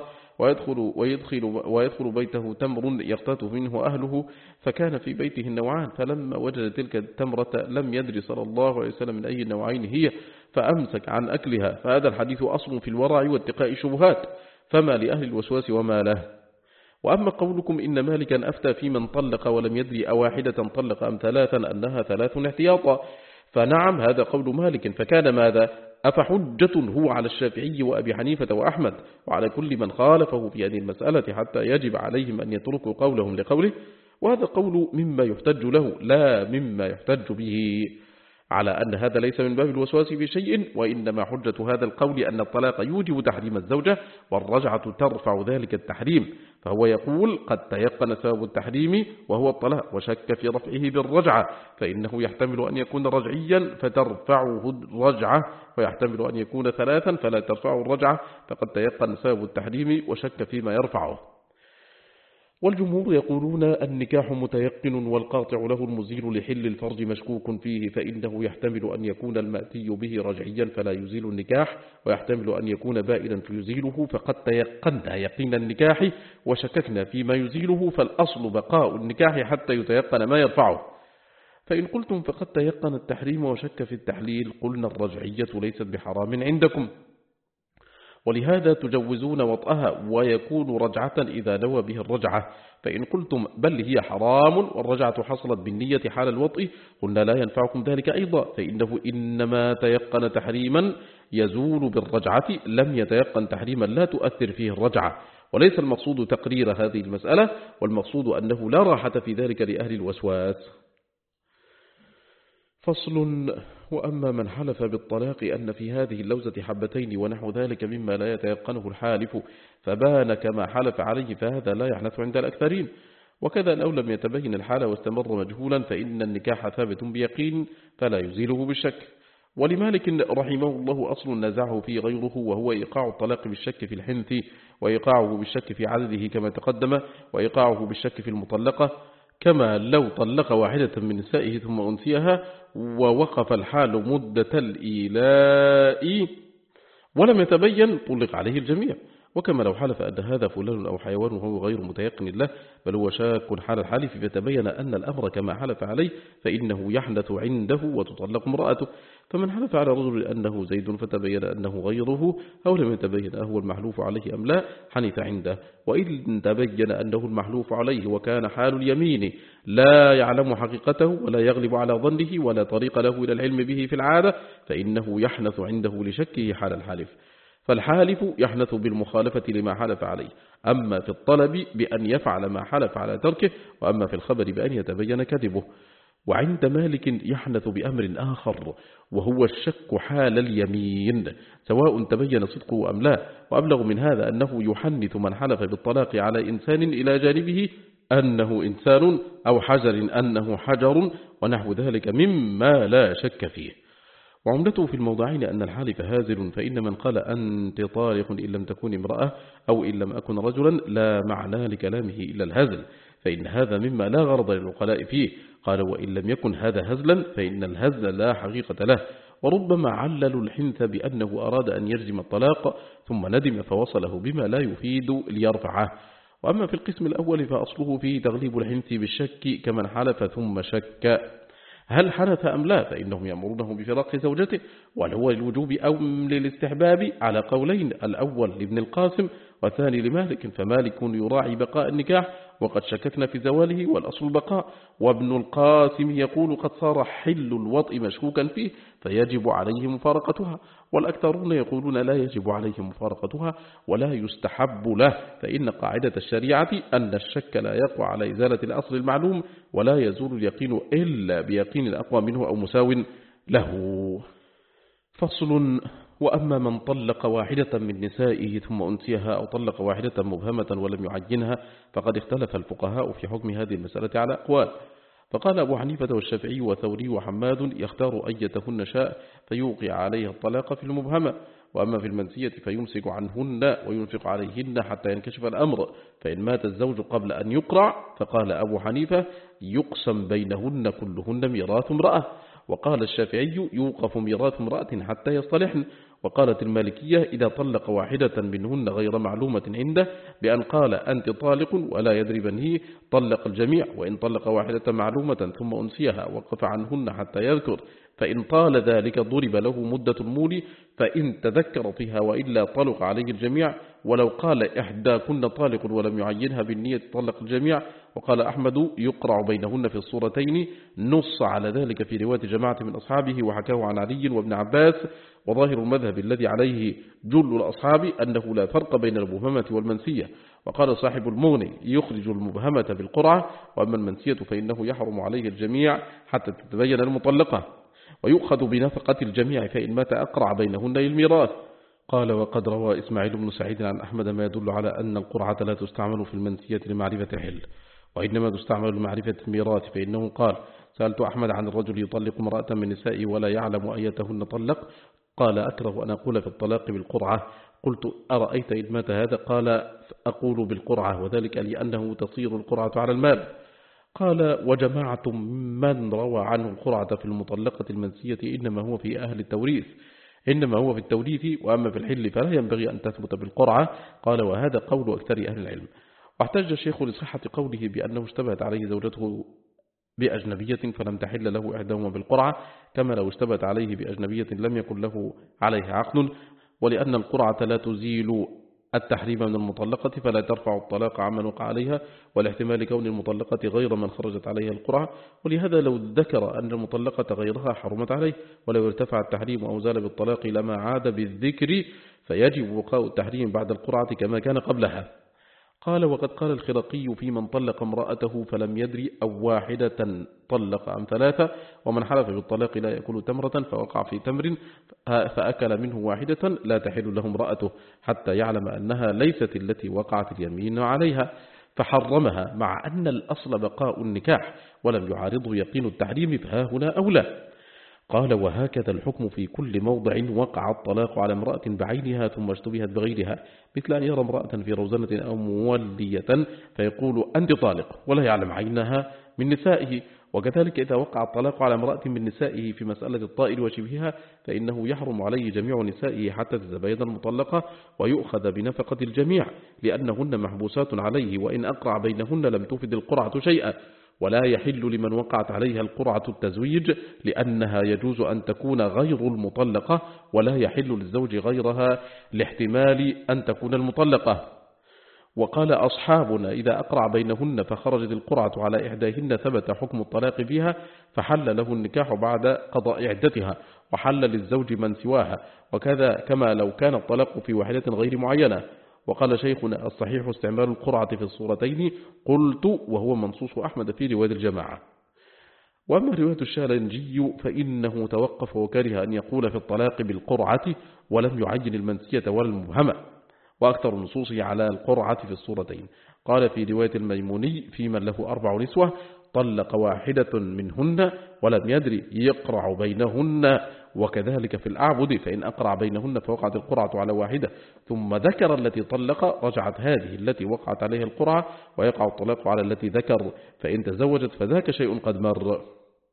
ويدخل بيته تمر يقتاته منه أهله، فكان في بيته النوعان، فلما وجد تلك التمرة لم يدري صلى الله عليه وسلم من أي النوعين هي فأمسك عن أكلها. فهذا الحديث أصل في الورع واتقاء الشبهات، فما لأهل الوسواس وما له. وأما قولكم إن مالكا أفتى في من طلق ولم يدري أواحدة طلق أم ثلاثا أنها 3 احتياطا، فنعم هذا قول مالك، فكان ماذا؟ أفحجة هو على الشافعي وأبي حنيفة وأحمد وعلى كل من خالفه في هذه المسألة حتى يجب عليهم أن يتركوا قولهم لقوله؟ وهذا قول مما يحتج له لا مما يحتج به، على أن هذا ليس من باب الوسواس بشيء، وإنما حجة هذا القول أن الطلاق يوجب تحريم الزوجة والرجعة ترفع ذلك التحريم، فهو يقول قد تيقن سبب التحريم وهو الطلاق وشك في رفعه بالرجعة، فإنه يحتمل أن يكون رجعيا فترفعه الرجعة، ويحتمل أن يكون 3 فلا ترفعه الرجعة، فقد تيقن سبب التحريم وشك فيما يرفعه. والجمهور يقولون النكاح متيقن والقاطع له المزيل لحل الفرج مشكوك فيه، فإنه يحتمل أن يكون المأتي به رجعيا فلا يزيل النكاح، ويحتمل أن يكون بائنا فيزيله، فقد تيقنا يقين النكاح وشككنا فيما يزيله، فالأصل بقاء النكاح حتى يتيقن ما يرفعه. فإن قلتم فقد تيقن التحريم وشك في التحليل قلنا الرجعية ليست بحرام عندكم، ولهذا تجوزون وطئها ويكون رجعة إذا نوى به الرجعة. فإن قلتم بل هي حرام والرجعة حصلت بالنية حال الوطئ قلنا لا ينفعكم ذلك أيضا، فإنه إنما تيقن تحريما يزول بالرجعة لم يتيقن تحريما لا تؤثر فيه الرجعة، وليس المقصود تقرير هذه المسألة، والمقصود أنه لا راحة في ذلك لأهل الوسواس. فصل. وأما من حلف بالطلاق أن في هذه اللوزة حبتين ونحو ذلك مما لا يتيقنه الحالف فبان كما حلف عليه فهذا لا يحنث عند الأكثرين، وكذا لو لم يتبين الحال واستمر مجهولا فإن النكاح ثابت بيقين فلا يزيله بالشك. ولمالك رحمه الله أصل نزعه فيه غيره، وهو إيقاع الطلاق بالشك في الحنث، وإيقاعه بالشك في عدده كما تقدم، وإيقاعه بالشك في المطلقة، كما لو طلق واحدة من نسائه ثم أنسيها ووقف الحال مدة الإيلاء ولم يتبين طلق عليه الجميع، وكما لو حلف أن هذا فلان أو حيوان وهو غير متيقن له بل هو شاك حال الحالف فتبين أن الأمر كما حلف عليه فإنه يحنث عنده وتطلق امرأته. فمن حلف على رجل أنه زيد فتبين أنه غيره أو لم يتبين أهو المحلوف عليه أم لا حنث عنده، وإن تبين أنه المحلوف عليه وكان حال اليمين لا يعلم حقيقته ولا يغلب على ظنه ولا طريق له إلى العلم به في العادة فإنه يحنث عنده لشكه حال الحلف، فالحالف يحنث بالمخالفة لما حلف عليه، أما في الطلب بأن يفعل ما حلف على تركه، وأما في الخبر بأن يتبين كذبه. وعند مالك يحنث بأمر آخر وهو الشك حال اليمين سواء تبين صدقه أم لا، وأبلغ من هذا أنه يحنث من حلف بالطلاق على إنسان إلى جانبه أنه إنسان أو حجر أنه حجر ونحو ذلك مما لا شك فيه. وعمدته في الموضعين أن الحالف هازل، فإن من قال أنت طالق إن لم تكن امرأة أو إن لم أكن رجلا لا معنى لكلامه إلا الهزل، فإن هذا مما لا غرض للعقلاء فيه. قال وإن لم يكن هذا هزلا فإن الهزل لا حقيقة له. وربما عللوا الحنث بأنه أراد أن يرجم الطلاق ثم ندم فوصله بما لا يفيد ليرفعه. وأما في القسم الأول فأصله فيه تغليب الحنث بالشك كمن حلف ثم شك هل حنث أم لا، فإنهم يأمرونه بفراق زوجته، وهل هو للوجوب أو للاستحباب على قولين، الأول لابن القاسم والثاني لمالك، فمالك يراعي بقاء النكاح وقد شككنا في زواله والأصل البقاء، وابن القاسم يقول قد صار حل الوطء مشكوكا فيه فيجب عليه مفارقتها، والأكثرون يقولون لا يجب عليه مفارقتها ولا يستحب له، فإن قاعدة الشريعة أن الشك لا يقوى على إزالة الأصل المعلوم ولا يزول اليقين إلا بيقين أقوى منه أو مساو له. فصل. وأما من طلق واحدة من نسائه ثم أنسيها أو طلق واحدة مبهمة ولم يعينها فقد اختلف الفقهاء في حكم هذه المسألة على أقوال، فقال أبو حنيفة والشافعي وثوري وحماد يختار أيتهن شاء فيوقع عليها الطلاق في المبهمة، وأما في المنسية فيمسك عنهن وينفق عليهن حتى ينكشف الأمر، فإن مات الزوج قبل أن يقرع فقال أبو حنيفة يقسم بينهن كلهن ميراث امرأة، وقال الشافعي يوقف ميراث امرأة حتى يصطلحن، وقالت المالكية إذا طلق واحدة منهن غير معلومة عنده بأن قال أنت طالق ولا يدري من هي طلق الجميع، وإن طلق واحدة معلومة ثم أنسيها وقف عنهن حتى يذكر، فإن طال ذلك ضرب له مدة المول، فإن تذكر فيها وإلا طلق عليه الجميع، ولو قال إحداكن طالق ولم يعينها بالنية طلق الجميع. وقال أحمد يقرع بينهن في الصورتين، نص على ذلك في رواية جماعة من أصحابه وحكاه عن علي وابن عباس. وظاهر المذهب الذي عليه جل الأصحاب أنه لا فرق بين المبهمة والمنسية. وقال صاحب المغني يخرج المبهمة بالقرعة، وأما المنسية فإنه يحرم عليه الجميع حتى تتبين المطلقة، ويؤخذ بنفقة الجميع فإن مات أقرع بينهن الميراث. قال وقد روى إسماعيل بن سعيد عن أحمد ما يدل على أن القرعة لا تستعمل في المنسية لمعرفة الحل، وإنما تستعمل لمعرفة الميراث، فإنه قال سألت أحمد عن الرجل يطلق امرأة من نسائه ولا يعلم أيتهن طلق، قال أكره أن أقول في الطلاق بالقرعة. قلت أرأيت إذ مات هذا؟ قال أقول بالقرعة، وذلك لأنه تصير القرعة على المال. قال وجماعة من روى عنه القرعة في المطلقة المنسية إنما هو في أهل التوريث، إنما هو في التوريث، وأما في الحل فلا ينبغي أن تثبت بالقرعة. قال وهذا قول أكثر أهل العلم. واحتج الشيخ لصحة قوله بأنه اشتبهت عليه زوجته بأجنبية فلم تحل له إحداهما بالقرعة، كما لو اشتبهت عليه بأجنبية لم يكن له عليه عقد، ولأن القرعة لا تزيل التحريم من المطلقة فلا ترفع الطلاق عمن وقع عليها، والاحتمال كون المطلقة غير من خرجت عليها القرعة، ولهذا لو ذكر أن المطلقة غيرها حرمت عليه، ولو ارتفع التحريم أو زال بالطلاق لما عاد بالذكر، فيجب بقاء التحريم بعد القرعة كما كان قبلها. قال وقد قال الخرقي في من طلق امرأته فلم يدري أو واحدة طلق أم ثلاثة، ومن حلف بالطلاق لا يأكل تمرة فوقع في تمر فأكل منه واحدة لا تحل له امرأته حتى يعلم أنها ليست التي وقعت اليمين عليها، فحرمها مع أن الأصل بقاء النكاح ولم يعارضه يقين التحريم، فها هنا أولى. قال وهكذا الحكم في كل موضع وقع الطلاق على امرأة بعينها ثم اشتبهت بغيرها، مثل أن يرى امرأة في روزنة أو مولية فيقول أنت طالق ولا يعلم عينها من نسائه، وكذلك إذا وقع الطلاق على امرأة من نسائه في مسألة الطائر وشبهها فإنه يحرم عليه جميع نسائه حتى تتبين المطلقة ويؤخذ بنفقة الجميع، لأنهن محبوسات عليه، وإن أقرع بينهن لم تفد القرعة شيئا. ولا يحل لمن وقعت عليها القرعة التزويج، لأنها يجوز أن تكون غير المطلقة، ولا يحل للزوج غيرها لاحتمال أن تكون المطلقة. وقال أصحابنا إذا أقرع بينهن فخرجت القرعة على إحداهن ثبت حكم الطلاق فيها، فحل له النكاح بعد قضاء عدتها، وحل للزوج من سواها، وكذا كما لو كان الطلاق في واحدة غير معينة. وقال شيخنا الصحيح استعمال القرعة في الصورتين، قلت وهو منصوص أحمد في رواية الجماعة. وأما رواية الشالنجي فإنه توقف وكره أن يقول في الطلاق بالقرعة ولم يعين المنسية ولا المبهمة، وأكثر النصوص على القرعة في الصورتين. قال في رواية الميموني في من له 4 نسوة طلق واحدة منهن ولم يدري يقرع بينهن، وكذلك في الأعبد فإن أقرع بينهن فوقعت القرعة على واحدة ثم ذكر التي طلق رجعت هذه التي وقعت عليها القرعة، ويقع الطلاق على التي ذكر، فإن تزوجت فذاك شيء قد مر.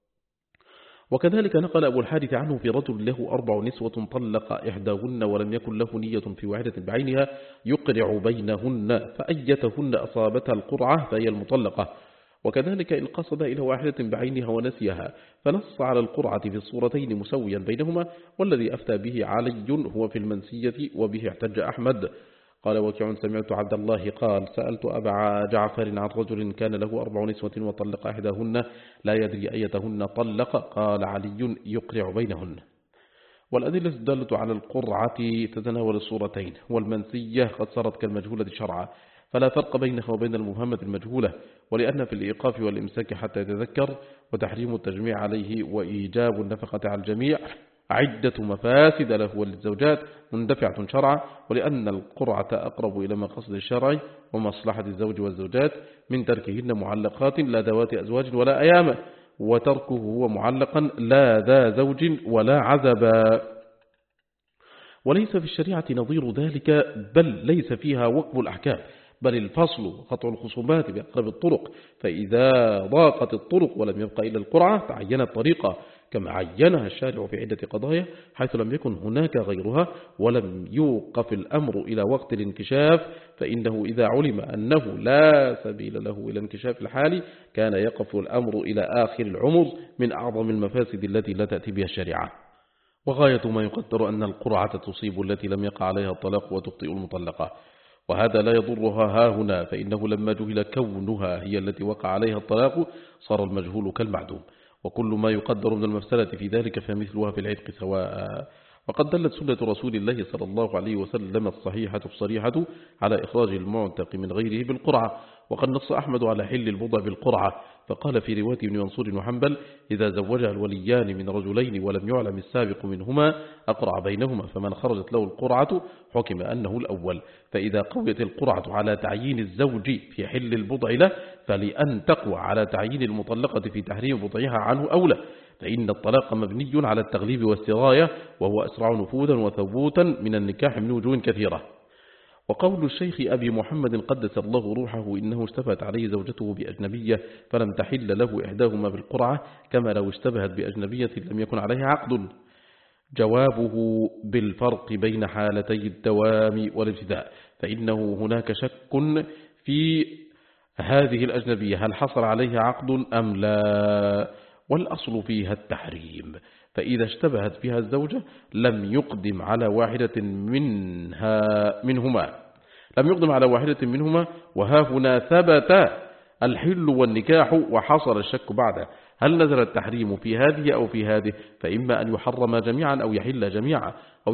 وكذلك نقل أبو الحارث عنه في رجل له 4 نسوة طلق إحداهن ولم يكن له نية في واحدة بعينها يقرع بينهن، فأيتهن أصابتها القرعة فهي المطلقة. وكذلك إن قصد إلى واحدة بعينها ونسيها فنص على القرعة في الصورتين مسويا بينهما، والذي أفتى به علي هو في المنسية، وبه احتج أحمد. قال وكيع سمعت عبد الله قال سألت أبا جعفر عن رجل كان له 4 نسوة وطلق إحداهن لا يدري أيتهن طلق، قال علي يقرع بينهن. والأدلة الدالة على القرعة تتناول الصورتين، والمنسية قد صارت كالمجهولة شرعا، فلا فرق بينها وبين المبهمة المجهولة، ولأن في الإيقاف والإمساك حتى يتذكر، وتحريم التجميع عليه وإيجاب النفقة على الجميع عدة مفاسد له وللزوجات مندفعة شرعا، ولأن القرعة أقرب إلى مقصد الشرع ومصلحة الزوج والزوجات من تركهن معلقات لا ذوات أزواج ولا أيام، وتركه هو معلقا لا ذا زوج ولا عزبا. وليس في الشريعة نظير ذلك، بل ليس فيها وقف الأحكام، بل الفصل قطع الخصومات بأقرب الطرق، فإذا ضاقت الطرق ولم يبقى إلا القرعة تعينت طريقة كما عينها الشارع في عدة قضايا حيث لم يكن هناك غيرها، ولم يوقف الأمر إلى وقت الانكشاف، فإنه إذا علم أنه لا سبيل له إلى انكشاف الحال كان يقف الأمر إلى آخر العمر، من أعظم المفاسد التي لا تأتي بها الشريعة. وغاية ما يقدر أن القرعة تصيب التي لم يقع عليها الطلاق وتخطئ المطلقة، وهذا لا يضرها هاهنا، فإنه لما جهل كونها هي التي وقع عليها الطلاق صار المجهول كالمعدوم، وكل ما يقدر من المفسدة في ذلك فمثلها في العتق سواء. وقد دلت سنة رسول الله صلى الله عليه وسلم الصحيحة الصريحة على إخراج المعتق من غيره بالقرعة، وقد نص أحمد على حل البضع بالقرعة، فقال في رواية ابن منصور وحنبل إذا زوجها الوليان من رجلين ولم يعلم السابق منهما أقرع بينهما، فمن خرجت له القرعة حكم أنه الأول. فإذا قويت القرعة على تعيين الزوج في حل البضع له فلأن تقوى على تعيين المطلقة في تحريم بضعها عنه أولى، فإن الطلاق مبني على التغليب والسراية، وهو أسرع نفوذا وثبوتا من النكاح من وجوه كثيرة. وقول الشيخ أبي محمد قدس الله روحه إنه اشتبهت عليه زوجته بأجنبية فلم تحل له إحداهما بالقرعة كما لو اشتبهت بأجنبية لم يكن عليه عقد. جوابه بالفرق بين حالتي الدوام والابتداء، فإنه هناك شك في هذه الأجنبية هل حصل عليها عقد أم لا، والأصل فيها التحريم، فإذا اشتبهت بها الزوجة لم يقدم على واحدة منهما، وها هنا ثبت الحل والنكاح وحصل الشك بعده هل نزل التحريم في هذه أو في هذه، فإما أن يحرم جميعا أو يحل جميعا، أو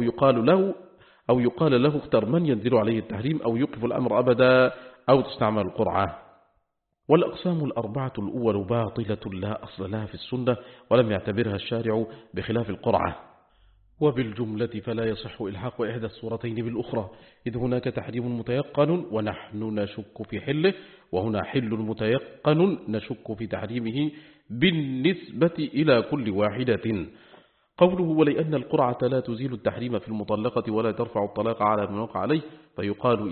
يقال له اختر من ينزل عليه التحريم، أو يوقف الأمر أبدا، أو تستعمل القرعة. والأقسام الأربعة الأول باطلة لا أصل لها في السنة، ولم يعتبرها الشارع بخلاف القرعة. وبالجملة فلا يصح إلحاق إحدى الصورتين بالأخرى، إذ هناك تحريم متيقن ونحن نشك في حله، وهنا حل متيقن نشك في تحريمه بالنسبة إلى كل واحدة. قوله ولأن القرعة لا تزيل التحريم في المطلقة ولا ترفع الطلاق على من وقع عليه، فيقال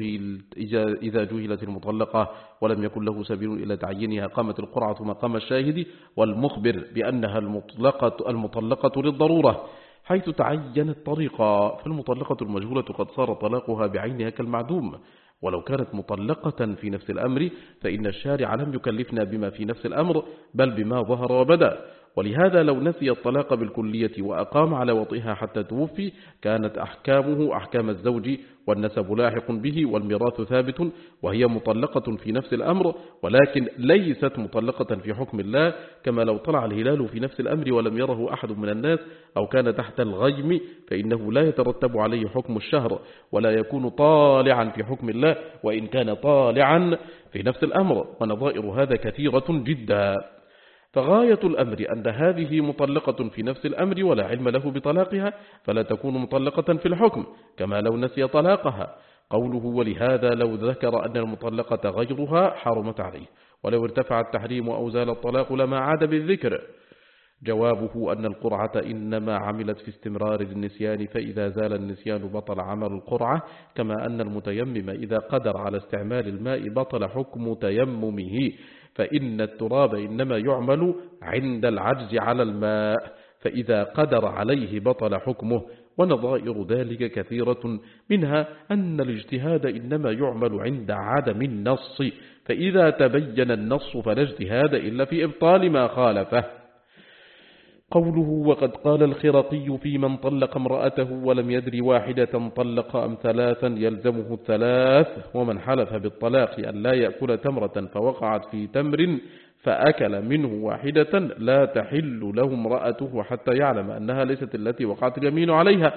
إذا جهلت المطلقة ولم يكن له سبيل إلى تعيينها قامت القرعة مقام الشاهد والمخبر بأنها المطلقة للضرورة، حيث تعينت طريقة، فالمطلقة المجهولة قد صار طلاقها بعينها كالمعدوم. ولو كانت مطلقة في نفس الأمر فإن الشارع لم يكلفنا بما في نفس الأمر بل بما ظهر وبدأ، ولهذا لو نسي الطلاق بالكلية وأقام على وطئها حتى توفي كانت أحكامه أحكام الزوج، والنسب لاحق به والميراث ثابت، وهي مطلقة في نفس الأمر ولكن ليست مطلقة في حكم الله، كما لو طلع الهلال في نفس الأمر ولم يره أحد من الناس أو كان تحت الغيم فإنه لا يترتب عليه حكم الشهر ولا يكون طالعا في حكم الله وإن كان طالعا في نفس الأمر، ونظائر هذا كثيرة جدا. فغاية الأمر أن هذه مطلقة في نفس الأمر ولا علم له بطلاقها فلا تكون مطلقة في الحكم كما لو نسي طلاقها. قوله ولهذا لو ذكر أن المطلقة غيرها حرمت عليه، ولو ارتفع التحريم أو زال الطلاق لما عاد بالذكر. جوابه أن القرعة إنما عملت في استمرار النسيان، فإذا زال النسيان بطل عمل القرعة، كما أن المتيمم إذا قدر على استعمال الماء بطل حكم تيممه، فإن التراب إنما يعمل عند العجز على الماء، فإذا قدر عليه بطل حكمه. ونظائر ذلك كثيرة، منها أن الاجتهاد إنما يعمل عند عدم النص، فإذا تبين النص فلا اجتهاد إلا في إبطال ما خالفه. قوله وقد قال الخرقي في من طلق امرأته ولم يدري واحدة طلق أم ثلاثا يلزمه الثلاث، ومن حلف بالطلاق أن لا يأكل تمرة فوقعت في تمر فأكل منه واحدة لا تحل له امرأته حتى يعلم أنها ليست التي وقعت اليمين عليها،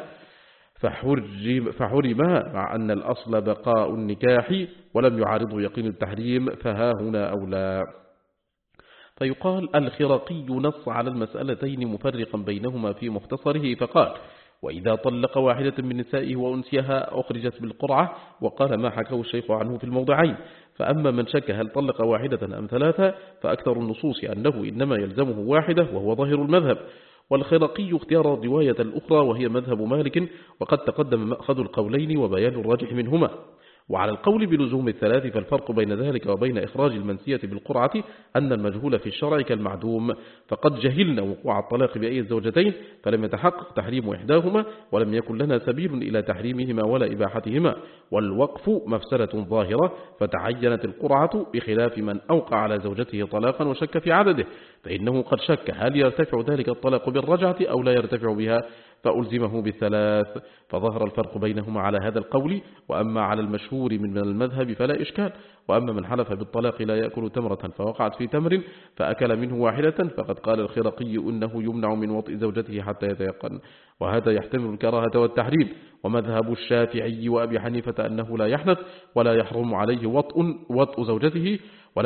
فحرمها مع أن الأصل بقاء النكاح ولم يعارضه يقين التحريم، فها هنا أولى. فيقال الخرقي نص على المسألتين مفرقا بينهما في مختصره فقال وإذا طلق واحدة من نسائه وأنسيها أخرجت بالقرعة، وقال ما حكاه الشيخ عنه في الموضعين. فأما من شك هل طلق واحدة أم ثلاثة فأكثر النصوص أنه إنما يلزمه واحدة وهو ظاهر المذهب، والخرقي اختيار الرواية الأخرى وهي مذهب مالك، وقد تقدم مأخذ القولين وبيان الراجح منهما. وعلى القول بلزوم الثلاث فالفرق بين ذلك وبين إخراج المنسية بالقرعة أن المجهول في الشرع كالمعدوم، فقد جهلنا وقوع الطلاق بأي الزوجتين فلم يتحقق تحريم إحداهما ولم يكن لنا سبيل إلى تحريمهما ولا إباحتهما، والوقف مفسدة ظاهرة فتعينت القرعة، بخلاف من أوقع على زوجته طلاقا وشك في عدده، فإنه قد شك هل يرتفع ذلك الطلاق بالرجعة أو لا يرتفع بها، فألزمه بالثلاث، فظهر الفرق بينهما على هذا القول. وأما على المشهور من المذهب فلا إشكال. وأما من حلف بالطلاق لا يأكل تمرة فوقعت في تمر فأكل منه واحدة، فقد قال الخرقي إنه يمنع من وطئ زوجته حتى يتيقن، وهذا يحتمل الكراهة والتحريم. ومذهب الشافعي وأبي حنيفة أنه لا يحنث ولا يحرم عليه وطء زوجته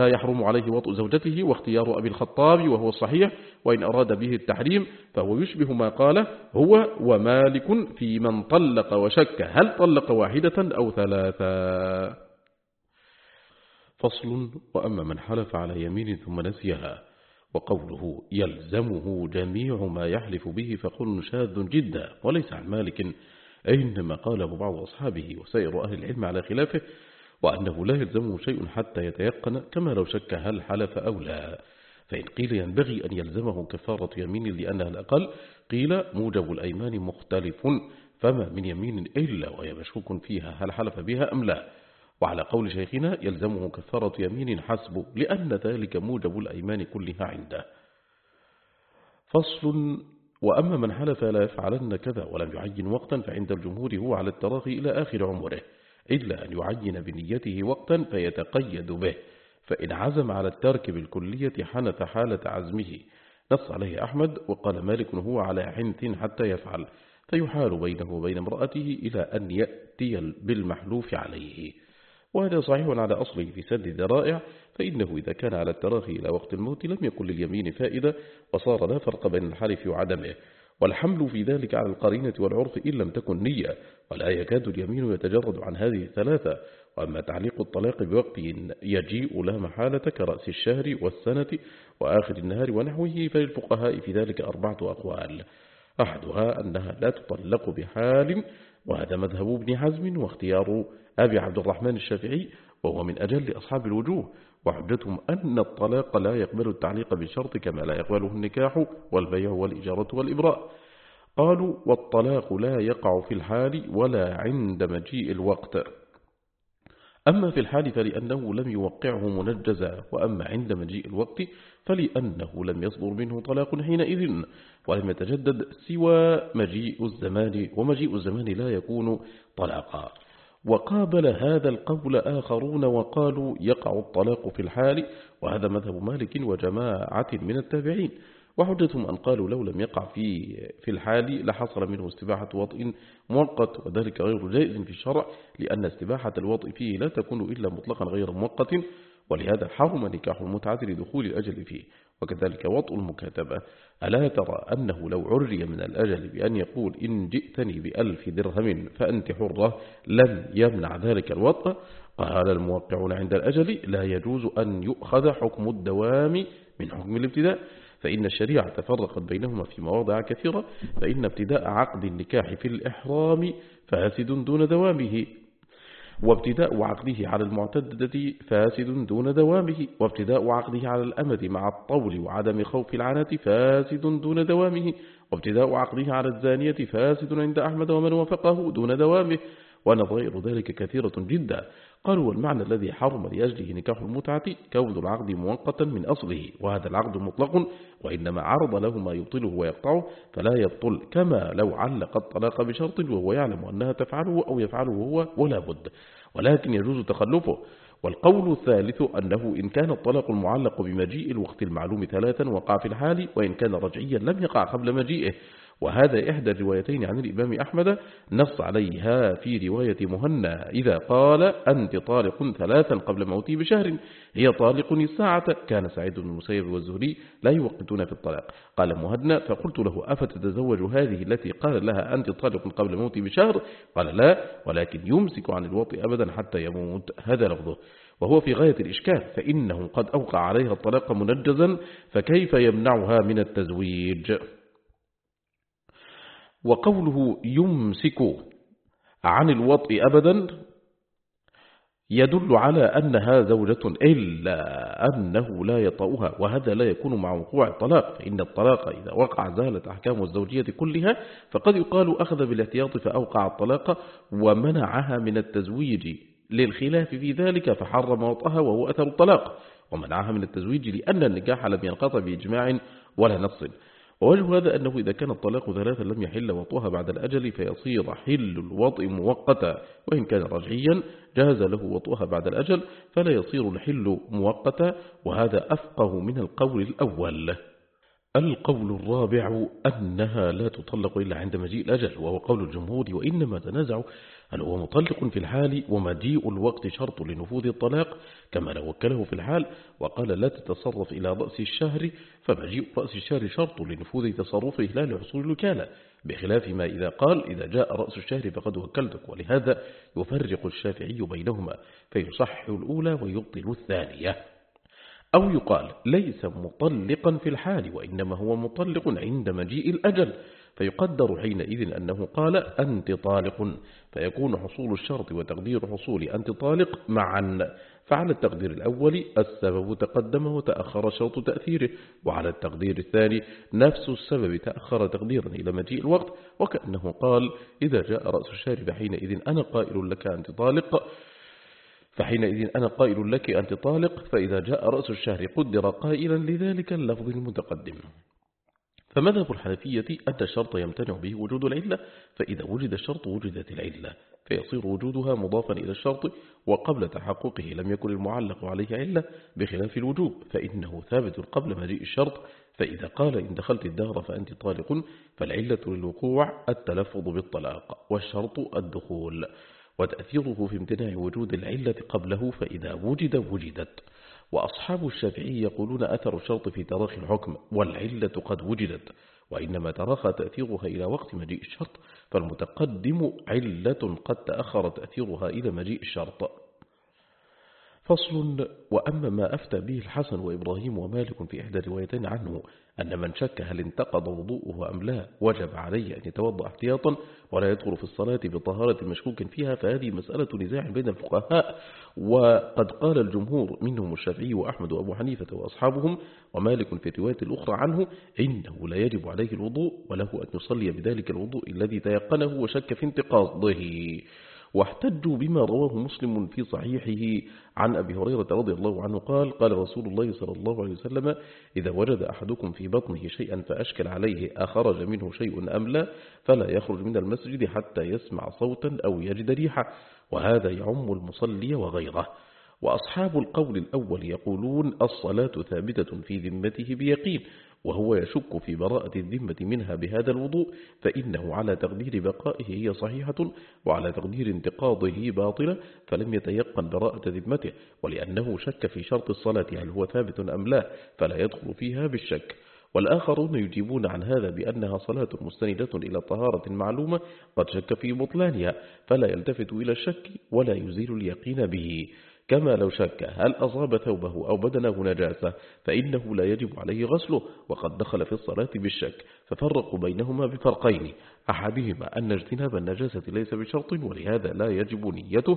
واختيار أبي الخطاب وهو الصحيح، وإن أراد به التحريم فهو يشبه ما قاله هو ومالك في من طلق وشك هل طلق واحدة أو ثلاثة. فصل. وأما من حلف على يمين ثم نسيها، وقوله يلزمه جميع ما يحلف به فقول شاذ جدا وليس عن مالك، إنما قاله بعض أصحابه وسائر أهل العلم على خلافه، وأنه لا يلزمه شيء حتى يتيقن، كما لو شك هل حلف أو لا. فإن قيل ينبغي أن يلزمه كفارة يمين لأنها الأقل، قيل موجب الأيمان مختلف، فما من يمين إلا وهي مشكوك فيها هل حلف بها أم لا. وعلى قول شيخنا يلزمه كفارة يمين حسب، لأن ذلك موجب الأيمان كلها عنده. فصل. وأما من حلف لا يفعلن كذا ولم يعين وقتا فعند الجمهور هو على التراخي إلى آخر عمره، إلا أن يعين بنيته وقتا فيتقيد به، فإن عزم على الترك بالكلية حنث حالة عزمه، نص عليه أحمد. وقال مالك هو على حنث حتى يفعل، فيحال بينه وبين امرأته إلى أن يأتي بالمحلوف عليه، وهذا صحيح على أصله في سد الذرائع، فإنه إذا كان على التراخي إلى وقت الموت لم يكن لليمين فائدة، وصار لا فرق بين الحلف وعدمه، والحمل في ذلك على القرينة والعرف إن لم تكن نية، ولا يكاد اليمين يتجرد عن هذه الثلاثة. وأما تعليق الطلاق بوقت يجيء لا محالة كرأس الشهر والسنة وآخر النهار ونحوه، فللفقهاء في ذلك 4 أقوال، أحدها أنها لا تطلق بحال، وهذا مذهب ابن حزم واختيار أبي عبد الرحمن الشافعي، وهو من أجل أصحاب الوجوه، وحجتهم أن الطلاق لا يقبل التعليق بشرط كما لا يقبله النكاح والبيع والإجارة والإبراء. قالوا والطلاق لا يقع في الحال ولا عند مجيء الوقت، أما في الحال فلأنه لم يوقعه منجزا، وأما عند مجيء الوقت فلأنه لم يصدر منه طلاق حينئذ، ولم يتجدد سوى مجيء الزمان، ومجيء الزمان لا يكون طلاقا. وقابل هذا القول آخرون وقالوا يقع الطلاق في الحال، وهذا مذهب مالك وجماعة من التابعين، وحجتهم أن قالوا لو لم يقع في الحال لحصل منه استباحة وطئ مؤقت، وذلك غير جائز في الشرع، لأن استباحة الوطئ فيه لا تكون إلا مطلقا غير مؤقت، ولهذا حرم نكاح المتعة لدخول الأجل فيه، وكذلك وطئ المكاتبة. ألا ترى أنه لو عري من الأجل بأن يقول إن جئتني ب1000 درهم فأنت حرة لن يمنع ذلك الوطئ؟ قال الموقعون عند الأجل لا يجوز أن يؤخذ حكم الدوام من حكم الابتداء، فإن الشريعة فرقت بينهما في مواضع كثيرة، فإن ابتداء عقد النكاح في الإحرام فاسد دون دوامه، وابتداء عقده على المعتدة فاسد دون دوامه، وابتداء عقده على الأمة مع الطول وعدم خوف العنة فاسد دون دوامه، وابتداء عقده على الزانية فاسد عند أحمد ومن وافقه دون دوامه، ونظائر ذلك كثيرة جدا. قالوا والمعنى الذي حرم لأجله نكاح المتعة كون العقد مؤقتا من أصله، وهذا العقد مطلق، وإنما عرض له ما يبطله ويقطعه فلا يبطل، كما لو علق الطلاق بشرط وهو يعلم أنها تفعله أو يفعله هو ولا بد، ولكن يجوز تخلفه. والقول الثالث أنه إن كان الطلاق المعلق بمجيء الوقت المعلوم 3 وقع في الحال، وإن كان رجعيا لم يقع قبل مجيئه، وهذا إحدى الروايتين عن الإمام أحمد نص عليها في رواية مهنا إذا قال أنت طالق 3 قبل موتي بشهر هي طالق الساعة. كان سعيد بن المسيب والزهري لا يوقتون في الطلاق. قال مهنا فقلت له أفتتزوج هذه التي قال لها أنت طالق قبل موتي بشهر؟ قال لا، ولكن يمسك عن الوطء أبدا حتى يموت، هذا لفظه، وهو في غاية الإشكال، فإنه قد أوقع عليها الطلاق منجزا، فكيف يمنعها من التزويج؟ وقوله يمسك عن الوطء أبدا يدل على أنها زوجة إلا أنه لا يطأها، وهذا لا يكون مع وقوع الطلاق، فإن الطلاق إذا وقع زالت أحكام الزوجية كلها، فقد يقال أخذ بالاحتياط فأوقع الطلاق ومنعها من التزويج للخلاف في ذلك فحرم وطأها وهو أثر الطلاق، ومنعها من التزويج لأن النكاح لم ينقطع بإجماع ولا نص. ووجه هذا أنه إذا كان الطلاق ثلاثا لم يحل وطئها بعد الأجل فيصير حل الوطء مؤقتا، وإن كان رجعيا جاز له وطئها بعد الأجل فلا يصير الحل مؤقتا، وهذا أفقه من القول الأول. القول الرابع أنها لا تطلق إلا عند مجيء الأجل، وهو قول الجمهور، وإنما تنازع هل هو مطلق في الحال ومجيء الوقت شرط لنفوذ الطلاق كما لو وكله في الحال وقال لا تتصرف إلى رأس الشهر، فمجيء رأس الشهر شرط لنفوذ تصرفه لا لحصول الوكالة، بخلاف ما إذا قال إذا جاء رأس الشهر فقد وكلتك. ولهذا يفرق الشافعي بينهما فيصحح الأولى ويبطل الثانية. أو يقال ليس مطلقا في الحال وإنما هو مطلق عند مجيء الأجل، فيقدر حينئذ أنه قال أنت طالق، فيكون حصول الشرط وتقدير حصول أنت طالق معا. فعلى التقدير الأول السبب تقدم وتأخر شرط تأثيره، وعلى التقدير الثاني نفس السبب تأخر تقديرا إلى مجيء الوقت، وكأنه قال إذا جاء رأس الشهر فحينئذ أنا قائل لك أنت طالق، أنت طالق، فإذا جاء رأس الشهر قدر قائلا لذلك اللفظ المتقدم. فمذهب الحنفية أن الشرط يمتنع به وجود العلة، فإذا وجد الشرط وجدت العلة، فيصير وجودها مضافا إلى الشرط، وقبل تحققه لم يكن المعلق عليه علة، بخلاف الوجوب فإنه ثابت قبل مجيء الشرط. فإذا قال إن دخلت الدهر فأنت طالق فالعلة للوقوع التلفظ بالطلاق، والشرط الدخول، وتأثيره في امتناع وجود العلة قبله، فإذا وجدت. وأصحاب الشافعي يقولون أثر الشرط في تراخي الحكم والعلة قد وجدت، وإنما تراخى تأثيرها إلى وقت مجيء الشرط، فالمتقدم علة قد تأخر تأثيرها إلى مجيء الشرط. فصل. وأما ما أفتى به الحسن وإبراهيم ومالك في إحدى روايتين عنه أن من شك هل انتقض وضوءه أم لا وجب عليه أن يتوضأ احتياطا ولا يدخل في الصلاة بطهارة مشكوك فيها، فهذه مسألة نزاع بين الفقهاء، وقد قال الجمهور منهم الشافعي وأحمد وأبو حنيفة وأصحابهم ومالك في الرواية الأخرى عنه إنه لا يجب عليه الوضوء وله أن يصلي بذلك الوضوء الذي تيقنه وشك في انتقاضه. واحتجوا بما رواه مسلم في صحيحه عن أبي هريرة رضي الله عنه قال قال رسول الله صلى الله عليه وسلم إذا وجد أحدكم في بطنه شيئا فأشكل عليه أخرج منه شيء أم لا فلا يخرج من المسجد حتى يسمع صوتا أو يجد ريحة، وهذا يعم المصلي وغيره. وأصحاب القول الأول يقولون الصلاة ثابتة في ذمته بيقين، وهو يشك في براءة الذمة منها بهذا الوضوء، فإنه على تقدير بقائه هي صحيحة وعلى تقدير انتقاضه باطلة، فلم يتيقن براءة ذمته، ولأنه شك في شرط الصلاة هل هو ثابت أم لا فلا يدخل فيها بالشك. والآخرون يجيبون عن هذا بأنها صلاة مستندة إلى طهارة معلومة قد شك في بطلانها، فلا يلتفت إلى الشك ولا يزيل اليقين به، كما لو شك هل أصاب ثوبه أو بدنه نجاسة فإنه لا يجب عليه غسله وقد دخل في الصلاة بالشك. ففرقوا بينهما بفرقين، أحدهما أن اجتناب النجاسة ليس بشرط ولهذا لا يجب نيته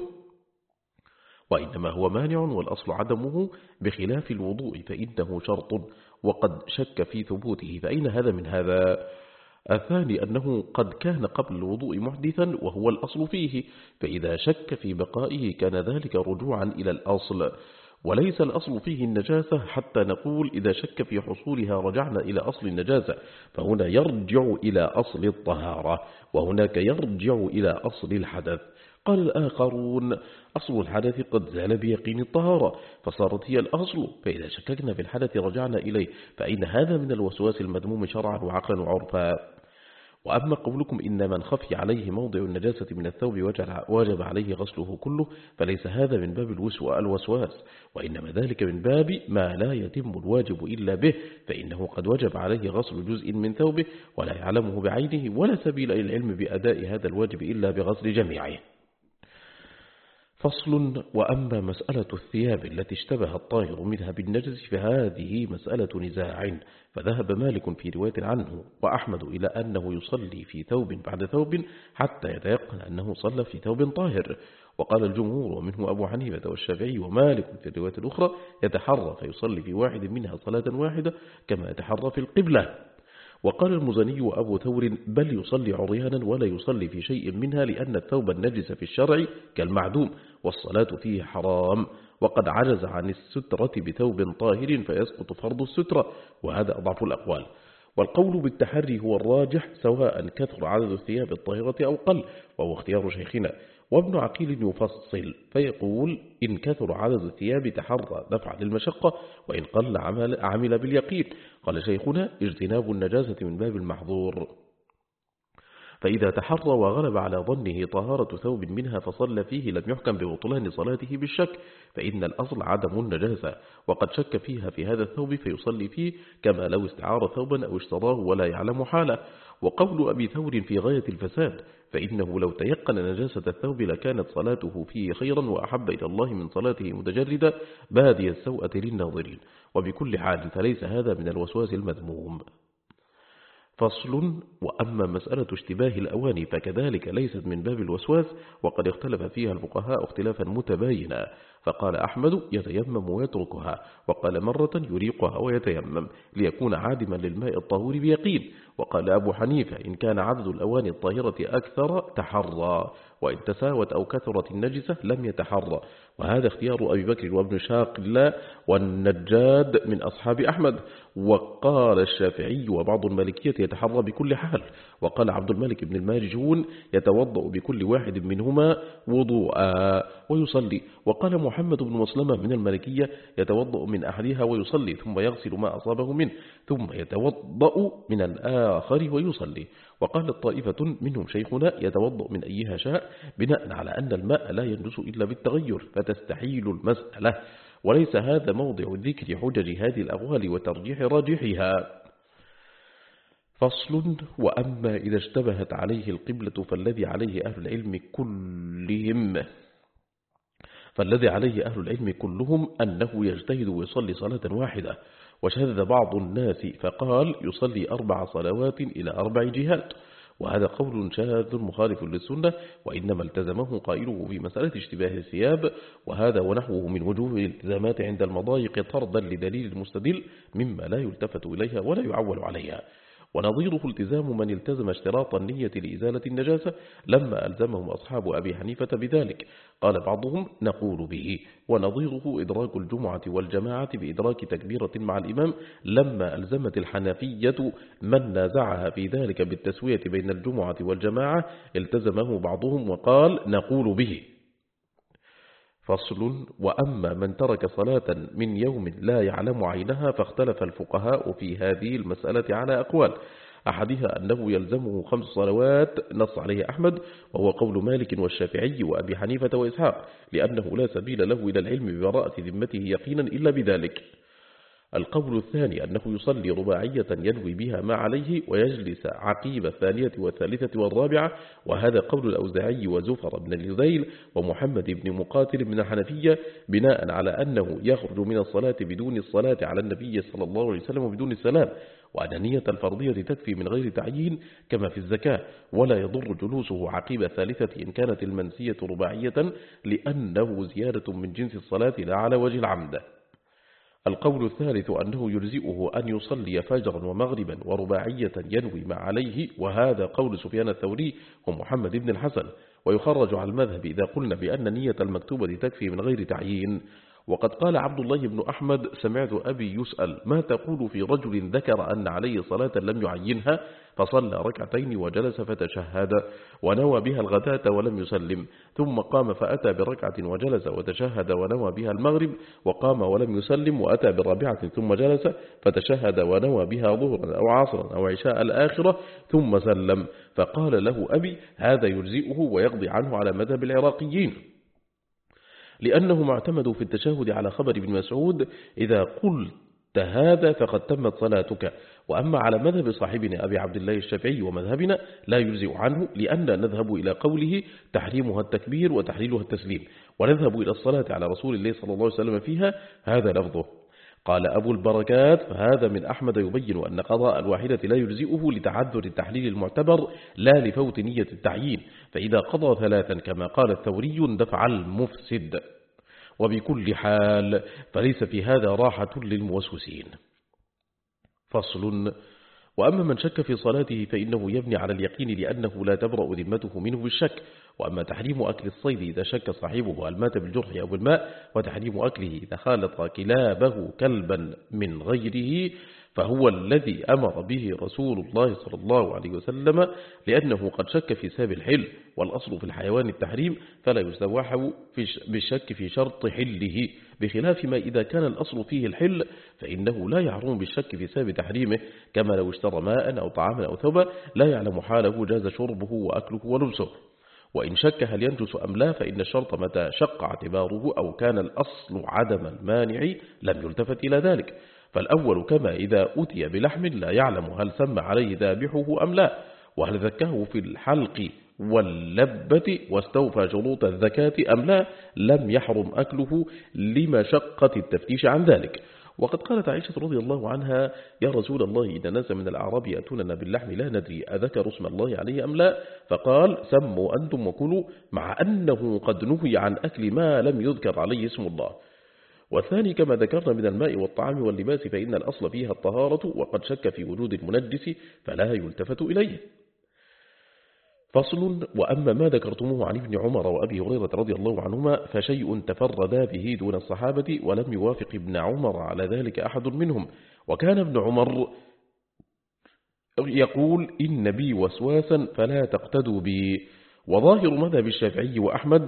وإنما هو مانع والأصل عدمه، بخلاف الوضوء فإنه شرط وقد شك في ثبوته، فأين هذا من هذا؟ الثاني أنه قد كان قبل الوضوء محدثا وهو الأصل فيه، فإذا شك في بقائه كان ذلك رجوعا إلى الأصل، وليس الأصل فيه النجاسة حتى نقول إذا شك في حصولها رجعنا إلى أصل النجاسة، فهنا يرجع إلى أصل الطهارة وهناك يرجع إلى أصل الحدث. قال الآخرون أصل الحدث قد زال بيقين الطهارة فصارت هي الأصل، فإذا شككنا في الحدث رجعنا إليه، فإن هذا من الوسواس المذموم شرعا وعقلا وعرفا. وأما قولكم إن من خفي عليه موضع النجاسة من الثوب وجب عليه غسله كله، فليس هذا من باب الوسواس، وإنما ذلك من باب ما لا يتم الواجب إلا به، فإنه قد وجب عليه غسل جزء من ثوبه ولا يعلمه بعينه، ولا سبيل إلى العلم بأداء هذا الواجب إلا بغسل جميعه. فصل. وأما مسألة الثياب التي اشتبه الطاهر منها بالنجس فهذه مسألة نزاع، فذهب مالك في رواية عنه وأحمد إلى أنه يصلي في ثوب بعد ثوب حتى يتيقن أنه صلى في ثوب طاهر، وقال الجمهور ومنه أبو حنيفة والشافعي ومالك في الرواية الأخرى يتحرى فيصلي في واحد منها صلاة واحدة كما يتحرى في القبلة. وقال المزني وأبو ثور بل يصلي عريانا ولا يصلي في شيء منها لأن الثوب النجس في الشرع كالمعدوم والصلاة فيه حرام، وقد عجز عن السترة بثوب طاهر فيسقط فرض السترة، وهذا أضعف الأقوال. والقول بالتحري هو الراجح سواء كثر عدد الثياب الطاهرة أو قل، وهو اختيار شيخنا. وابن عقيل يفصل فيقول إن كثر عدد الثياب تحرى دفع للمشقة، وإن قل عمل باليقين. قال شيخنا اجتناب النجاسة من باب المحظور، فإذا تحرى وغلب على ظنه طهارة ثوب منها فصلى فيه لم يحكم ببطلان صلاته بالشك، فإن الأصل عدم النجاسة، وقد شك فيها في هذا الثوب فيصلي فيه كما لو استعار ثوبا أو اشتراه ولا يعلم حاله. وقول أبي ثور في غاية الفساد، فإنه لو تيقن نجاسة الثوب لكانت صلاته فيه خيرا وأحب إلى الله من صلاته متجردة بادي السوءة للناظرين، وبكل حال فليس هذا من الوسواس المذموم. فصل. وأما مسألة اشتباه الأواني فكذلك ليست من باب الوسواس، وقد اختلف فيها الفقهاء اختلافا متباينا، فقال أحمد يتيمم ويتركها، وقال مرة يريقها ويتيمم ليكون عادما للماء الطهور بيقين، وقال أبو حنيفة إن كان عدد الأواني الطاهرة أكثر تحرى، وإن تساوت أو كثرت النجسة لم يتحرى، وهذا اختيار أبي بكر وابن شاقل والنجاد من أصحاب أحمد. وقال الشافعي وبعض المالكية يتحرى بكل حال، وقال عبد الملك بن الماجشون يتوضأ بكل واحد منهما وضوءا ويصلي، وقال محمد بن مسلمة من المالكية يتوضأ من أحدها ويصلي ثم يغسل ما أصابه منه ثم يتوضأ من الآخر ويصلي، وقال الطائفة منهم شيخنا يتوضأ من أيها شاء بناء على أن الماء لا ينجس إلا بالتغير فتستحيل المسألة، وليس هذا موضع ذكر حجج هذه الأقوال وترجيح راجحها. فصل. وأما إذا اشتبهت عليه القبلة فالذي عليه أهل العلم كلهم أنه يجتهد ويصلي صلاة واحدة، وشذ بعض الناس فقال يصلي 4 صلوات إلى 4 جهات، وهذا قول شاذ مخالف للسنة، وإنما التزمه قائله في مسألة اشتباه الثياب، وهذا ونحوه من وجوه الالتزامات عند المضايق طردا لدليل المستدل مما لا يلتفت إليها ولا يعول عليها. ونظيره التزام من التزم اشتراط النية لإزالة النجاسة لما ألزمهم أصحاب أبي حنيفة بذلك، قال بعضهم نقول به. ونظيره إدراك الجمعة والجماعة بإدراك تكبيرة مع الإمام لما ألزمت الحنفية من نازعها في ذلك بالتسوية بين الجمعة والجماعة التزمه بعضهم وقال نقول به. فصل. وأما من ترك صلاة من يوم لا يعلم عينها فاختلف الفقهاء في هذه المسألة على أقوال، أحدها أنه يلزمه 5 صلوات نص عليه أحمد، وهو قول مالك والشافعي وأبي حنيفة وإسحاق، لأنه لا سبيل له إلى العلم ببراءة ذمته يقينا إلا بذلك. القول الثاني أنه يصلي رباعية ينوي بها ما عليه ويجلس عقيب الثانية والثالثة والرابعة، وهذا قول الأوزاعي وزفر بن الهذيل ومحمد بن مقاتل من الحنفية، بناء على أنه يخرج من الصلاة بدون الصلاة على النبي صلى الله عليه وسلم بدون السلام، وأن نية الفرضية تكفي من غير تعيين كما في الزكاة، ولا يضر جلوسه عقيب الثالثة إن كانت المنسية رباعية لأنه زيادة من جنس الصلاة لا على وجه العمد. القول الثالث أنه يجزئه أن يصلي فجرا ومغربا ورباعية ينوي ما عليه، وهذا قول سفيان الثوري ومحمد بن الحسن، ويخرج على المذهب إذا قلنا بأن نية المكتوبة تكفي من غير تعيين. وقد قال عبد الله بن أحمد سمعت أبي يسأل ما تقول في رجل ذكر أن عليه صلاة لم يعينها فصلى 2 وجلس فتشهد ونوى بها الغداة ولم يسلم، ثم قام فأتى بركعة وجلس وتشهد ونوى بها المغرب، وقام ولم يسلم وأتى برابعة ثم جلس فتشهد ونوى بها ظهرا أو عصرا أو عشاء الآخرة ثم سلم، فقال له أبي هذا يجزئه ويقضي عنه على مذهب العراقيين، لأنهم اعتمدوا في التشهد على خبر ابن مسعود إذا قلت هذا فقد تمت صلاتك. وأما على مذهب صاحبنا أبي عبد الله الشافعي ومذهبنا لا يجزئ عنه، لأن نذهب إلى قوله تحريمها التكبير وتحليلها التسليم، ونذهب إلى الصلاة على رسول الله صلى الله عليه وسلم فيها، هذا لفظه. قال أبو البركات: فهذا من أحمد يبين أن قضاء الواحدة لا يجزئه لتعذر التحليل المعتبر لا لفوت نية التعيين، فإذا قضى ثلاثا كما قال الثوري دفع المفسد. وبكل حال فليس في هذا راحة للموسوسين. فصل: وأما من شك في صلاته فإنه يبني على اليقين لأنه لا تبرأ ذمته منه بالشك. وأما تحريم أكل الصيد إذا شك صاحبه هل مات بالجرح أو بالماء، وتحريم أكله إذا خالط كلابه كلبا من غيره، فهو الذي أمر به رسول الله صلى الله عليه وسلم، لأنه قد شك في سبب الحل، والأصل في الحيوان التحريم فلا يستواحب بالشك في شرط حله، بخلاف ما إذا كان الأصل فيه الحل فإنه لا يحرم بالشك في سبب تحريمه، كما لو اشترى ماء أو طعاما أو ثوبا لا يعلم حاله جاز شربه وأكله ولبسه. وإن شك هل ينجس أم لا فإن الشرط متى شق اعتباره أو كان الأصل عدم المانع لم يلتفت إلى ذلك. فالأول كما إذا أتي بلحم لا يعلم هل سمى عليه ذابحه أم لا، وهل ذكاه في الحلق واللبة واستوفى شروط الذكاة أم لا، لم يحرم أكله لمشقة التفتيش عن ذلك. وقد قالت عائشة رضي الله عنها: يا رسول الله إن ناس من الأعراب يأتوننا باللحم لا ندري أذكر اسم الله عليه أم لا، فقال: سموا أنتم وكلوا، مع أنه قد نهي عن أكل ما لم يذكر عليه اسم الله. والثاني كما ذكرنا من الماء والطعام واللباس فإن الأصل فيها الطهارة، وقد شك في وجود المنجس فلا يلتفت إليه. فصل: وأما ما ذكرتموه عن ابن عمر وأبي هريرة رضي الله عنهما فشيء تفردا به دون الصحابة، ولم يوافق ابن عمر على ذلك أحد منهم. وكان ابن عمر يقول: إن بي وسواسا فلا تقتدوا بي. وظاهر مذهب الشافعي وأحمد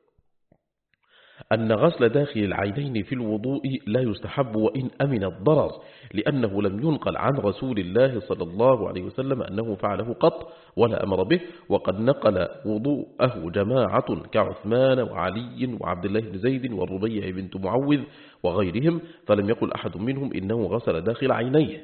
أن غسل داخل العينين في الوضوء لا يستحب وإن أمن الضرر، لأنه لم ينقل عن رسول الله صلى الله عليه وسلم أنه فعله قط ولا أمر به. وقد نقل وضوءه جماعة كعثمان وعلي وعبد الله بن زيد والربيع بنت معوذ وغيرهم، فلم يقل أحد منهم إنه غسل داخل عينيه.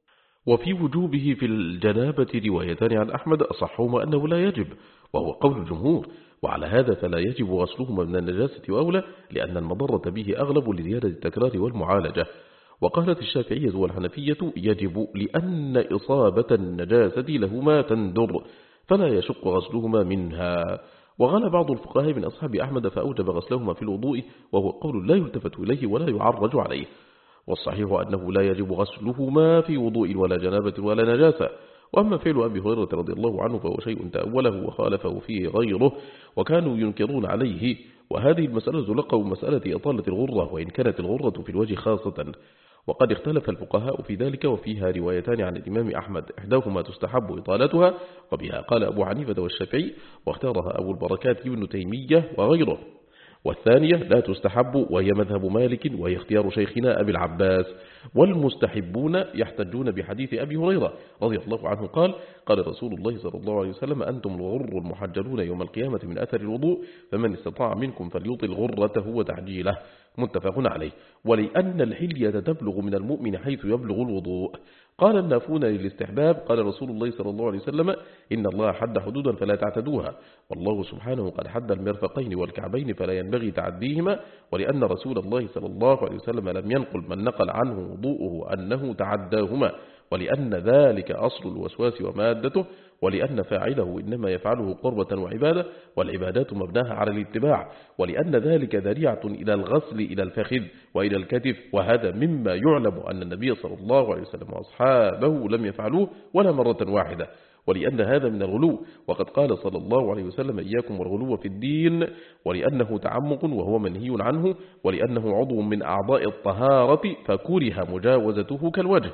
وفي وجوبه في الجنابة روايتان عن أحمد أصحهما أنه لا يجب، وهو قول الجمهور. وعلى هذا فلا يجب غسلهما من النجاسة وأولى، لأن المضرة به أغلب لزيادة التكرار والمعالجة. وقالت الشافعية والحنفية يجب لأن إصابة النجاسة لهما تندر، فلا يشق غسلهما منها. وغال بعض الفقهاء من أصحاب أحمد فأوجب غسلهما في الوضوء، وهو قول لا يلتفت إليه ولا يعرج عليه. والصحيح أنه لا يجب غسلهما في وضوء ولا جنابة ولا نجاسة. وأما فعل أبي هريرة رضي الله عنه فهو شيء تأوله وخالفه فيه غيره، وكانوا ينكرون عليه. وهذه المسألة لقوا مسألة إطالة الغرة، وإن كانت الغرة في الوجه خاصة. وقد اختلف الفقهاء في ذلك، وفيها روايتان عن الإمام أحمد إحداهما تستحب إطالتها، وبها قال أبو حنيفة والشافعي، واختارها أبو البركات ابن تيمية وغيره. والثانية لا تستحب، وهي مذهب مالك، وهي اختيار شيخنا أبي العباس. والمستحبون يحتجون بحديث أبي هريرة رضي الله عنه قال: قال رسول الله صلى الله عليه وسلم: أنتم الغر المحجلون يوم القيامة من أثر الوضوء، فمن استطاع منكم فليطل غرته وتعجيله. متفق عليه. ولأن الحلية تبلغ من المؤمن حيث يبلغ الوضوء. قال النافون للاستحباب: قال رسول الله صلى الله عليه وسلم: إن الله حد حدودا فلا تعتدوها، والله سبحانه قد حد المرفقين والكعبين فلا ينبغي تعديهما. ولأن رسول الله صلى الله عليه وسلم لم ينقل من نقل عنه وضوءه أنه تعداهما، ولأن ذلك أصل الوسواس ومادته، ولأن فاعله إنما يفعله قربة وعبادة، والعبادات مبناها على الاتباع، ولأن ذلك ذريعة إلى الغسل إلى الفخذ وإلى الكتف، وهذا مما يعلم أن النبي صلى الله عليه وسلم وأصحابه لم يفعلوه ولا مرة واحدة، ولأن هذا من الغلو، وقد قال صلى الله عليه وسلم: إياكم والغلو في الدين، ولأنه تعمق وهو منهي عنه، ولأنه عضو من أعضاء الطهارة فكره مجاوزته كالوجه.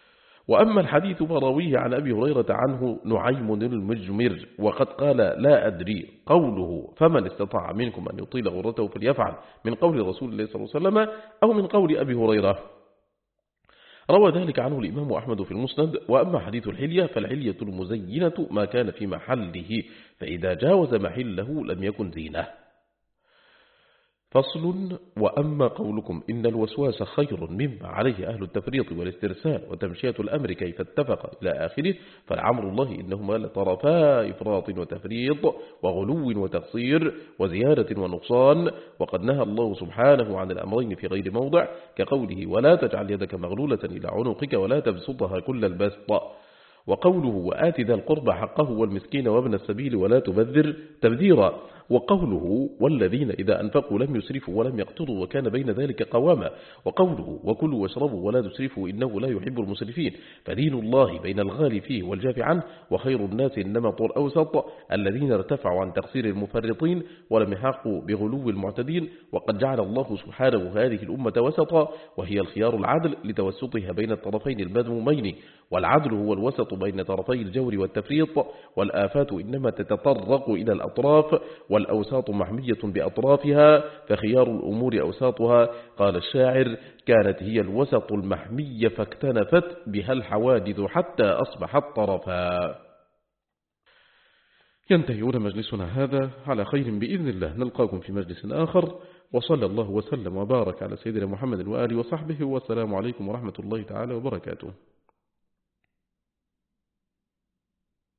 وأما الحديث فراويه عن أبي هريرة عنه نعيم المجمر، وقد قال: لا أدري قوله فمن استطاع منكم أن يطيل غرته فليفعل من قول رسول الله صلى الله عليه وسلم أو من قول أبي هريرة. روى ذلك عنه الإمام أحمد في المسند. وأما حديث الحلية فالحلية المزينة ما كان في محله، فإذا جاوز محله لم يكن زينة. فصل. وأما قولكم إن الوسواس خير مما عليه أهل التفريط والاسترسال وتمشية الأمر كيف اتفق إلى آخره، فالعمر الله إنهما لطرفا إفراط وتفريط وغلو وتقصير وزيادة ونقصان، وقد نهى الله سبحانه عن الأمرين في غير موضع، كقوله ولا تجعل يدك مغلولة إلى عنقك ولا تبسطها كل البسط، وقوله وآت ذا القربى حقه والمسكين وابن السبيل ولا تبذر تبذيرا، وقوله والذين إذا أنفقوا لم يسرفوا ولم يقتروا وكان بين ذلك قواما، وقوله وكلوا واشربوا ولا تسرفوا إنه لا يحب المسرفين، فدين الله بين الغالي فيه والجاف عنه، وخير الناس إنما طور أوسط الذين ارتفعوا عن تقصير المفرطين ولم يحقوا بغلو المعتدين، وقد جعل الله سبحانه هذه الأمة وسطا وهي الخيار العدل لتوسطها بين الطرفين المذمومين، والعدل هو الوسط بين طرفي الجور والتفريط، والآفات إنما تتطرق إلى الأطراف والأوساط محمية بأطرافها، فخيار الأمور أوساطها. قال الشاعر كانت هي الوسط المحمية فاكتنفت بها الحوادث حتى أصبحت طرفا. ينتهي مجلسنا هذا على خير بإذن الله، نلقاكم في مجلس آخر، وصلى الله وسلم وبارك على سيدنا محمد وآله وصحبه، والسلام عليكم ورحمة الله تعالى وبركاته.